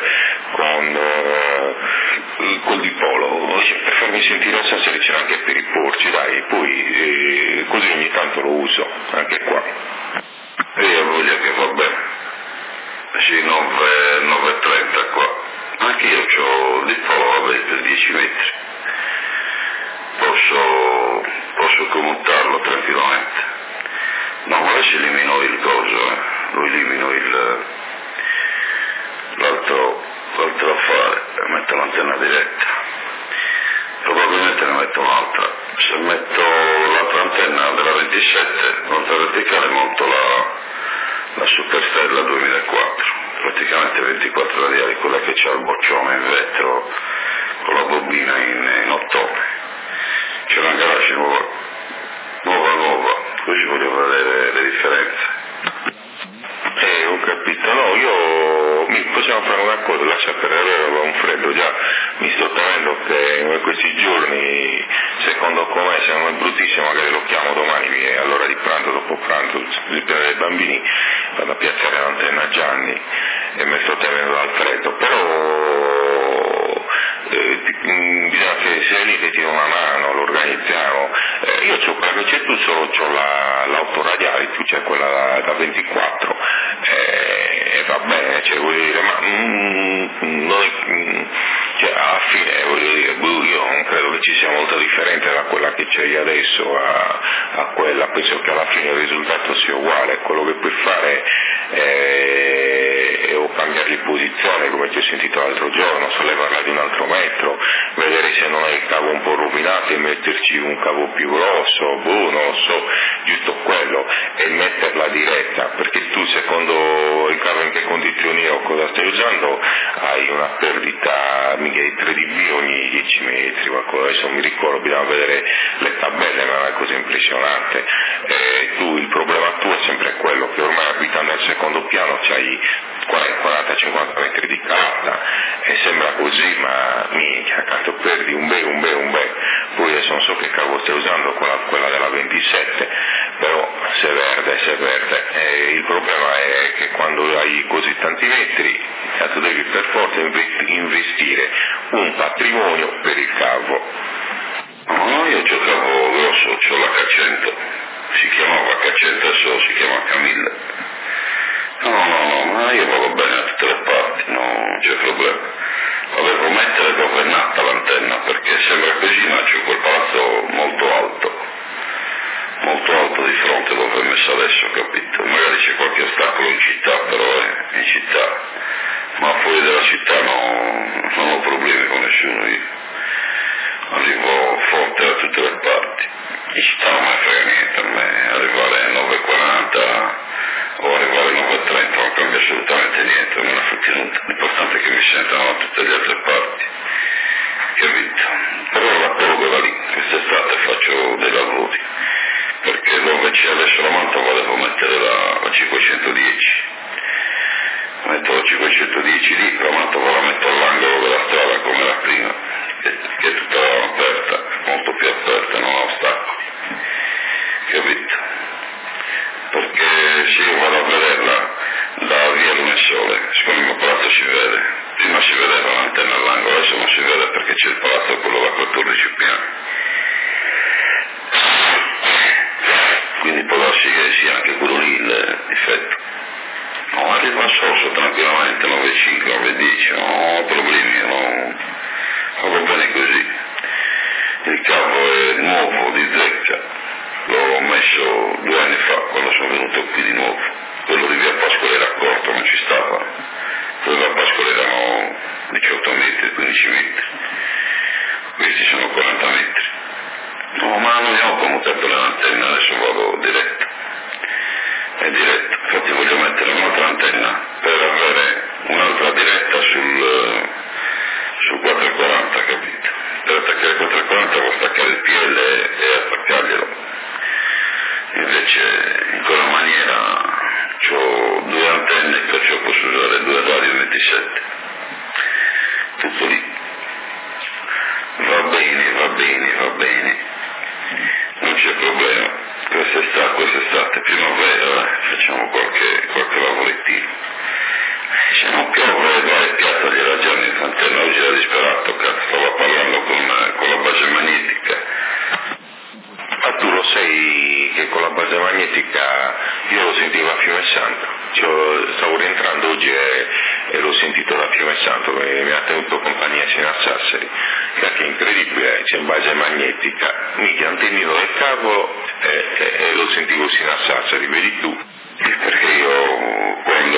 col dipolo, per farmi sentire il sassare c'era anche per i porci, dai, poi così ogni tanto lo uso, anche qua. E voglia che va bene. Sì, 9,30 qua. Anche io ho il dipolo per 10 metri. Posso commutarlo tranquillamente. No, ma adesso elimino il coso, lo elimino l'altro affare e metto l'antenna diretta. Probabilmente ne metto un'altra. Se metto l'altra antenna della 27, l'altra verticale, monto la Superstella 2004, praticamente 24 radiali, quella che c'ha il boccione in vetro con la bobina in ottone. C'è una garage nuova, così voglio vedere le differenze. Ho capito, no, possiamo fare una cosa, lascia perdere, aveva un freddo già, mi sto temendo che in questi giorni, secondo come se non è bruttissimo, magari lo chiamo domani, all'ora di pranzo, dopo pranzo, per i bambini, vado a piazzare l'antenna Gianni e mi sto temendo dal freddo, però bisogna che se lì che tira una mano, lo organizziamo. Io c'ho quella che c'è tu, solo c'ho l'autoradiale, tu c'è quella da 24 e va bene, cioè voglio dire, ma noi, cioè alla fine voglio dire, io non credo che ci sia molta differenza da quella che c'è adesso a quella, penso che alla fine il risultato sia uguale, quello che puoi fare o cambiargli posizione, come ti ho sentito l'altro giorno, sollevarla di un altro metro, vedere se non hai il cavo un po' rovinato e metterci un cavo più grosso, non lo so, giusto quello, e metterla diretta, perché tu secondo il cavo in che condizioni o cosa stai usando hai una perdita mica di 3 dB ogni 10 metri, qualcosa, adesso mi ricordo, bisogna vedere le tabelle, ma è una cosa impressionante. Tu, il problema tuo è sempre quello che ormai abitando al secondo piano c'hai 40-50 metri di carta e sembra così, ma minchia, cazzo, perdi un bel, poi adesso non so che cavo stai usando, quella della 27, però se verde, il problema è che quando hai così tanti metri, cazzo, devi per forza investire un patrimonio per il cavo. No, io giocavo grosso, c'ho la K100, si chiamava K100, adesso si chiama Camilla. No, ma io vado bene da tutte le parti, non c'è problema. Volevo mettere dove è nata l'antenna, perché sembra così, ma c'è quel palazzo molto alto di fronte dove è messo adesso, capito? Magari c'è qualche ostacolo in città, però è in città, ma fuori dalla città non ho problemi con nessuno io. Arrivo forte da tutte le parti. In città non mi frega niente, a me arrivare a 9,40 o arrivare a 9,30 non cambia assolutamente niente, non me ne fotti nulla. L'importante è che mi sentano da tutte le altre parti, capito? Però la colgo lì, quest'estate faccio dei lavori, perché dove c'è adesso la Mantova devo mettere la 510. Metto la 510 lì, la metto all'angolo della strada come era prima, che è tutta aperta, molto più aperta, non ha ostacoli, capito? Perché se io vado a vederla da via Lumensole, siccome il mio palazzo si vede, prima si vedeva l'antenna all'angolo, adesso non si vede perché c'è il palazzo quello da 14 piani. Quindi può darsi che sia anche quello lì il difetto. No, arriva a Sorso tranquillamente, 9,5, 9,10, non ho problemi, va bene così. Il cavo è nuovo, di zecca, l'ho messo 2 anni fa, quando sono venuto qui di nuovo. Quello di via Pascoli era corto, non ci stava. Quello di via Pascoli erano 18 metri, 15 metri. Questi sono 40 metri. No, ma non ne ho commutato l'antenna, adesso vado diretto. È diretto, infatti voglio mettere un'altra antenna per avere un'altra diretta sul 440, capito? Per attaccare il 440 devo staccare il PL e attaccarglielo. Invece in quella maniera ho 2 antenne, perciò posso usare 2 radio 27. Tutto lì. Va bene. Non c'è problema. Quest'estate, primavera, facciamo qualche lavorettino. Se non piove, vai a piazza di ragione l'antenna, oggi era disperato, cazzo, stava parlando con la base magnetica. Ma tu lo sai che con la base magnetica io lo sentivo a Fiume Santo, stavo rientrando oggi e l'ho sentito da Fiume Santo, mi ha tenuto compagnia sino a Sassari, perché è incredibile, c'è base magnetica, mica antennino del cavo e lo sentivo sino a Sassari, vedi tu? Perché io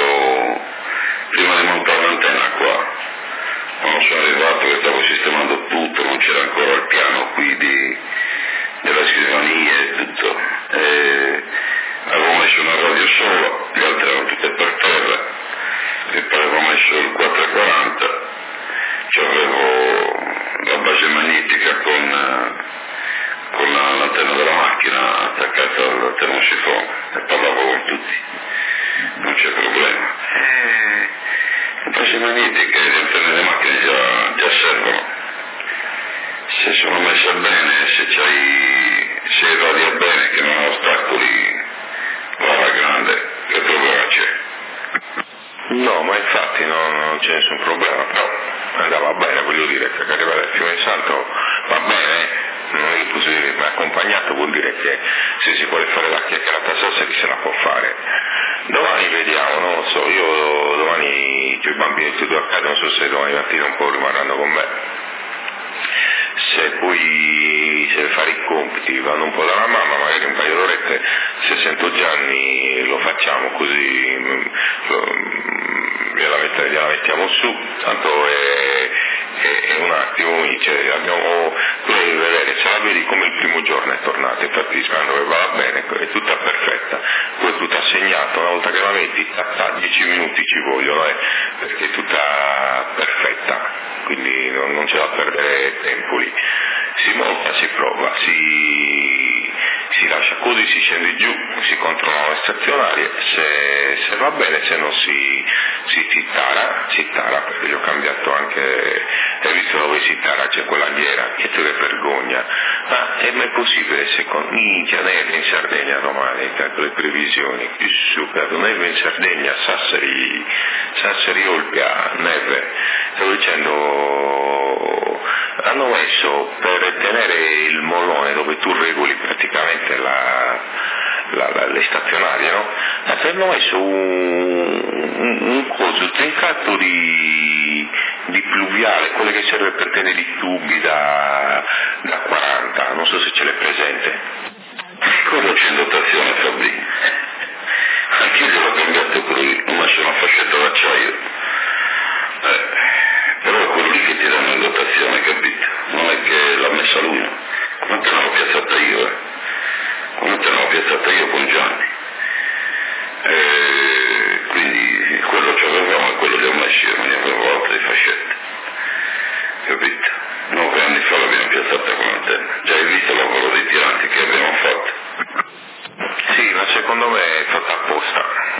prima di montare l'antenna qua, quando sono arrivato che stavo sistemando tutto, non c'era ancora il piano qui della scrivania e tutto, avevo messo una radio sola, le altre erano tutte per terra, e poi avevo messo il 440, avevo la base magnetica con l'antenna della macchina attaccata al termosifone e parlavo con tutti, non c'è problema. Le base magnetiche e le antenne delle macchine già servono. Se sono messe bene, se radia bene, che non ha ostacoli, va alla grande, che problema c'è? No, ma infatti non c'è nessun problema, però andava bene, voglio dire, che arrivare al Fiume Santo va bene, non è che posso dire, ma accompagnato vuol dire che se si vuole fare la chiacchierata a Sassari se la può fare. Domani vediamo, non lo so, io domani ho i bambini tutti a casa, non so se domani mattina un po' rimarranno con me. Se poi se fare i compiti vanno un po' dalla mamma, magari un paio d'orette, se sento Gianni lo facciamo così, gliela mettiamo su, tanto è un attimo, tu devi vedere, se la vedi come il primo giorno è tornata, infatti dicendo che va bene, è tutta perfetta, poi è tutta segnata, una volta che la metti, 10 minuti ci vogliono, perché è tutta perfetta, quindi non c'è da perdere tempo lì, si monta, si prova, si lascia così, si scende giù, si controllano le stazionarie, se va bene, se no si tara, perché gli ho cambiato anche, hai visto dove si tara, c'è quella ghiera, che te ne vergogna, ma è mai possibile, secondo minchia, neve in Sardegna domani, tanto le previsioni, più super, neve in Sardegna, Sassari Olbia, neve, stavo dicendo, hanno messo per tenere il mollone dove tu regoli praticamente le stazionarie, no? Hanno messo un coso trincato di pluviale, quello che serve per tenere i tubi da 40, non so se ce l'hai presente. Quello c'è in dotazione, Fabri. Anch'io l'ho cambiato quello lì, ho messo una fascetta d'acciaio. Però è quello lì che ti danno in dotazione, capito? Non è che l'ha messa lui, no? Quanto ne ho piazzata io, Quanto ne ho piazzata io con Gianni. Quindi quello ci avevamo e quello li ho messi, io non ne avevo altre fascette. Capito? 9 anni fa l'abbiamo piazzata con l'antenna. Già hai visto il lavoro dei tiranti che abbiamo fatto? Sì, ma secondo me è fatta apposta.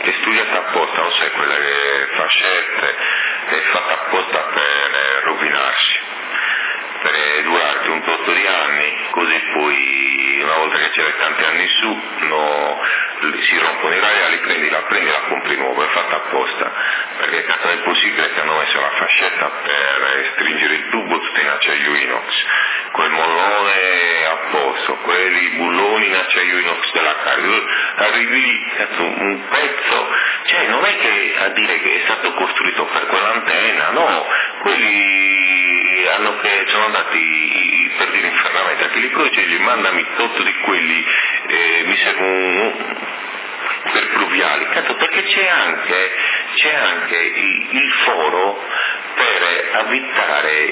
cosa è quella che fa scelte è fatta apposta per rovinarsi, per durarti un tot di anni, così poi una volta che ce l'hai tanti anni su si rompono i radiali, prendi la compri nuovo, è fatta apposta, perché tanto è possibile che hanno messo la fascetta per stringere il tubo tutto in acciaio inox, quel mollone a posto, quelli bulloni in acciaio inox della carica, arrivi lì, un pezzo, cioè non è che a dire che è stato costruito per quell'antenna, no, quelli sono andati per dire infernamente, anche li proteggi, mandami tutto di quelli, mi servono per pluviali, cazzo, perché c'è anche il foro per avvitare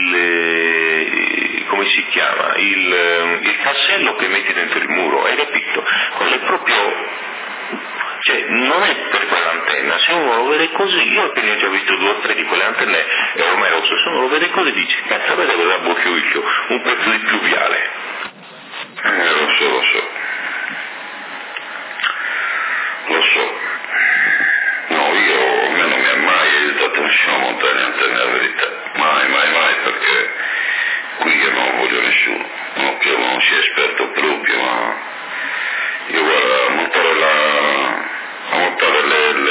come si chiama, il tassello che metti dentro il muro, hai capito? Quello è proprio, cioè non è per quell'antenna, se uno lo vede così, io appena ho già visto 2 o 3 di quelle antenne e ormai lo so, se uno lo vede così dice, cazzo, vede cosa bocchio io, un pezzo di pluviale. Lo so. No, a me non mi ha mai aiutato nessuno a montare le antenne, la verità. Mai, perché qui io non voglio nessuno. Non che uno non sia esperto proprio, ma io guarda, a montare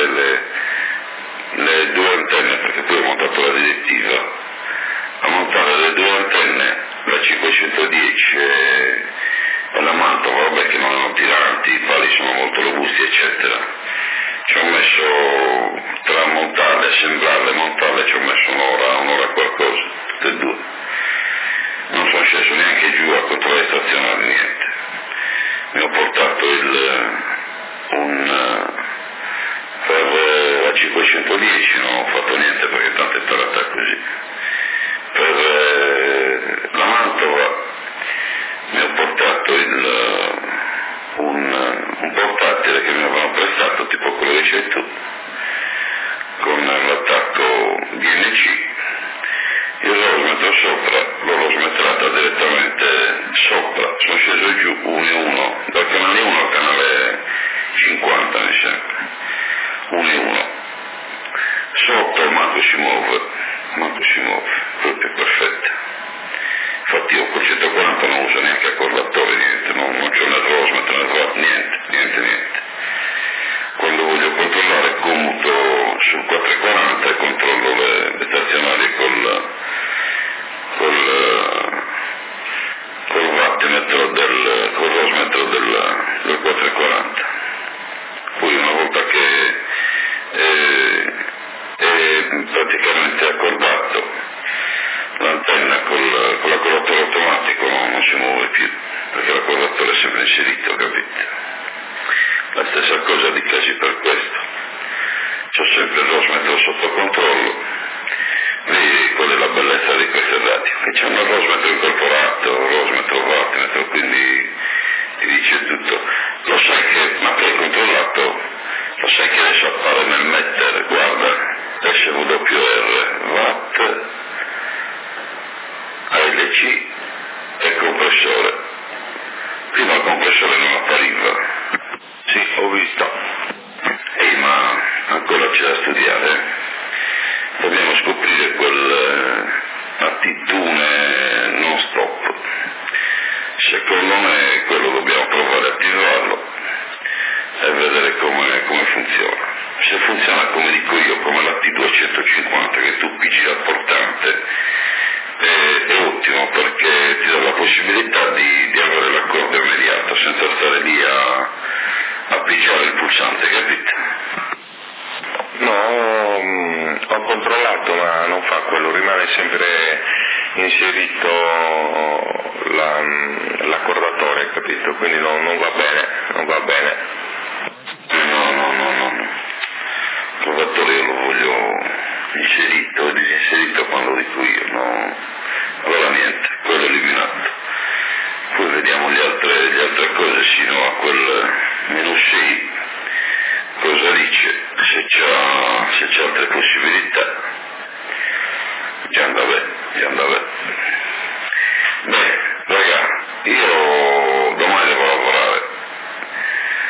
le 2 antenne, perché poi ho montato la direttiva, a montare le 2 antenne, la 510 e la Mantova, vabbè che non erano tiranti, i pali sono molto robusti, eccetera. Ci ho messo, tra montarle, assemblarle e montarle, ci ho messo un'ora e qualcosa, tutte e 2. Non sono sceso neanche giù a controllare stazionare, niente. Mi ho portato per la 510 non ho fatto niente perché tanto è tarata così. Per la Mantova mi ho portato un portatile che mi avevano prestato, tipo quello che c'hai tu, con l'attacco DNC. Io l'ho smesso sopra, l'ho smetrata direttamente sopra, sono sceso giù 1 dal canale 1 al canale 50 mi sembra, 1 sotto manco si muove, proprio perfetta. Infatti io col 140 non uso neanche accordatore, niente, non c'ho né trosmetro, niente. Quando voglio controllare commuto sul 440 e controllo le stazionarie col wattimetro col rosmetro del 440. Poi una volta che è praticamente accordato, l'antenna con l'accordatore automatico non si muove più, perché l'accordatore è sempre inserito, capito? La stessa cosa dicasi per questo. C'ho sempre il rosmetro sotto controllo. Vedi qual è la bellezza di queste radio? Che c'hanno il rosmetro incorporato, il rosmetro wattimetro, quindi ti dice tutto. Lo sai che, ma che hai controllato, lo sai che adesso appare nel meter, guarda, SWR, watt, ALC e compressore. Prima il compressore non appariva. Sì, ho visto. Ma ancora c'è da studiare. Dobbiamo scoprire quell'attitudine non stop. Secondo me quello dobbiamo provare a attivarlo e vedere come funziona. Se funziona come dico io, come la T250 che tu pigi al portante, è ottimo perché ti dà la possibilità di avere l'accordo immediato senza stare lì a pigiare il pulsante, capito? No, ho controllato ma non fa quello, rimane sempre inserito l'accordatore, capito? Quindi non va bene. No. L'accordatore io lo voglio inserito e disinserito quando dico io, no? Allora niente, quello eliminato. Poi vediamo le altre cose sino a quel menu 6, cosa dice, se c'è altre possibilità. Già andava. Beh, raga, io domani devo lavorare.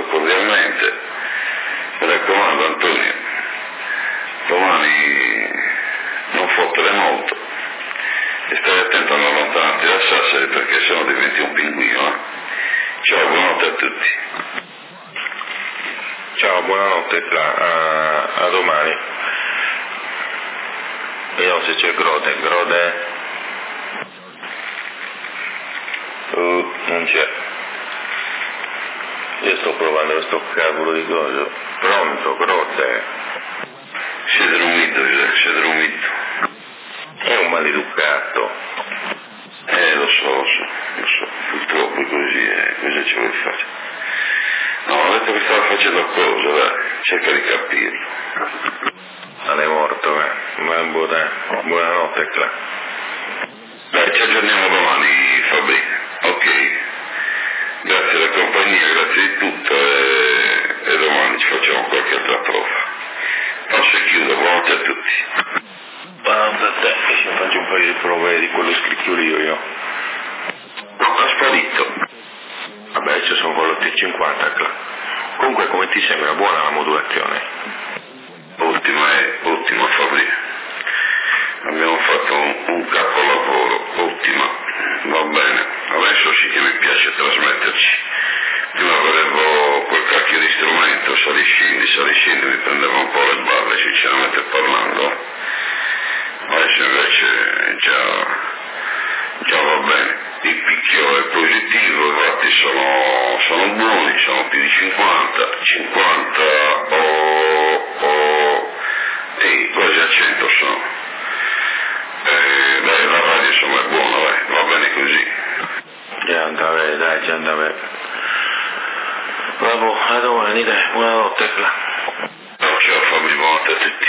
cordialmente. Mi raccomando Antonio, domani non fottere molto e stai attento a non allontanarti da Sassari perché sennò diventi un pinguino. Ciao, buonanotte a tutti. Ciao, buonanotte, a domani. Vediamo se c'è Grode. Non c'è. Io sto provando questo cavolo di coso. Pronto, Grode. Siete un mito, siete un mito. È un maleducato. Lo so, purtroppo è così, cosa ci vuoi fare? No, ho detto che stava facendo cosa, dai, cerca di capirlo. Non è morto, buonanotte, Cla. Dai, ci aggiorniamo domani, Fabri. Ok. Grazie della compagnia, grazie di tutto e domani ci facciamo qualche altra prova. Passo e chiudo, buonanotte a tutti. Buonanotte a te, ci faccio un paio di prove di quello scricchiolio io. No, è sparito. Vabbè, ci sono quello T50, Cla. Comunque come ti sembra buona la modulazione? Ottima Fabri. Abbiamo fatto un capolavoro, ottima, va bene. Adesso sì che mi piace trasmetterci. Prima avevo quel cacchio di strumento, saliscendi, mi prendeva un po' le balle, sinceramente parlando. Adesso invece già va bene. Il picchio è positivo, i vatti sono buoni, sono più di 50 quasi a 100 sono. Dai, la radio insomma è buona, va bene così. Già andava, dai, già andava. Vabbè, a domani, dai, buonanotte, Cla. Ciao Fabri, buonanotte a tutti.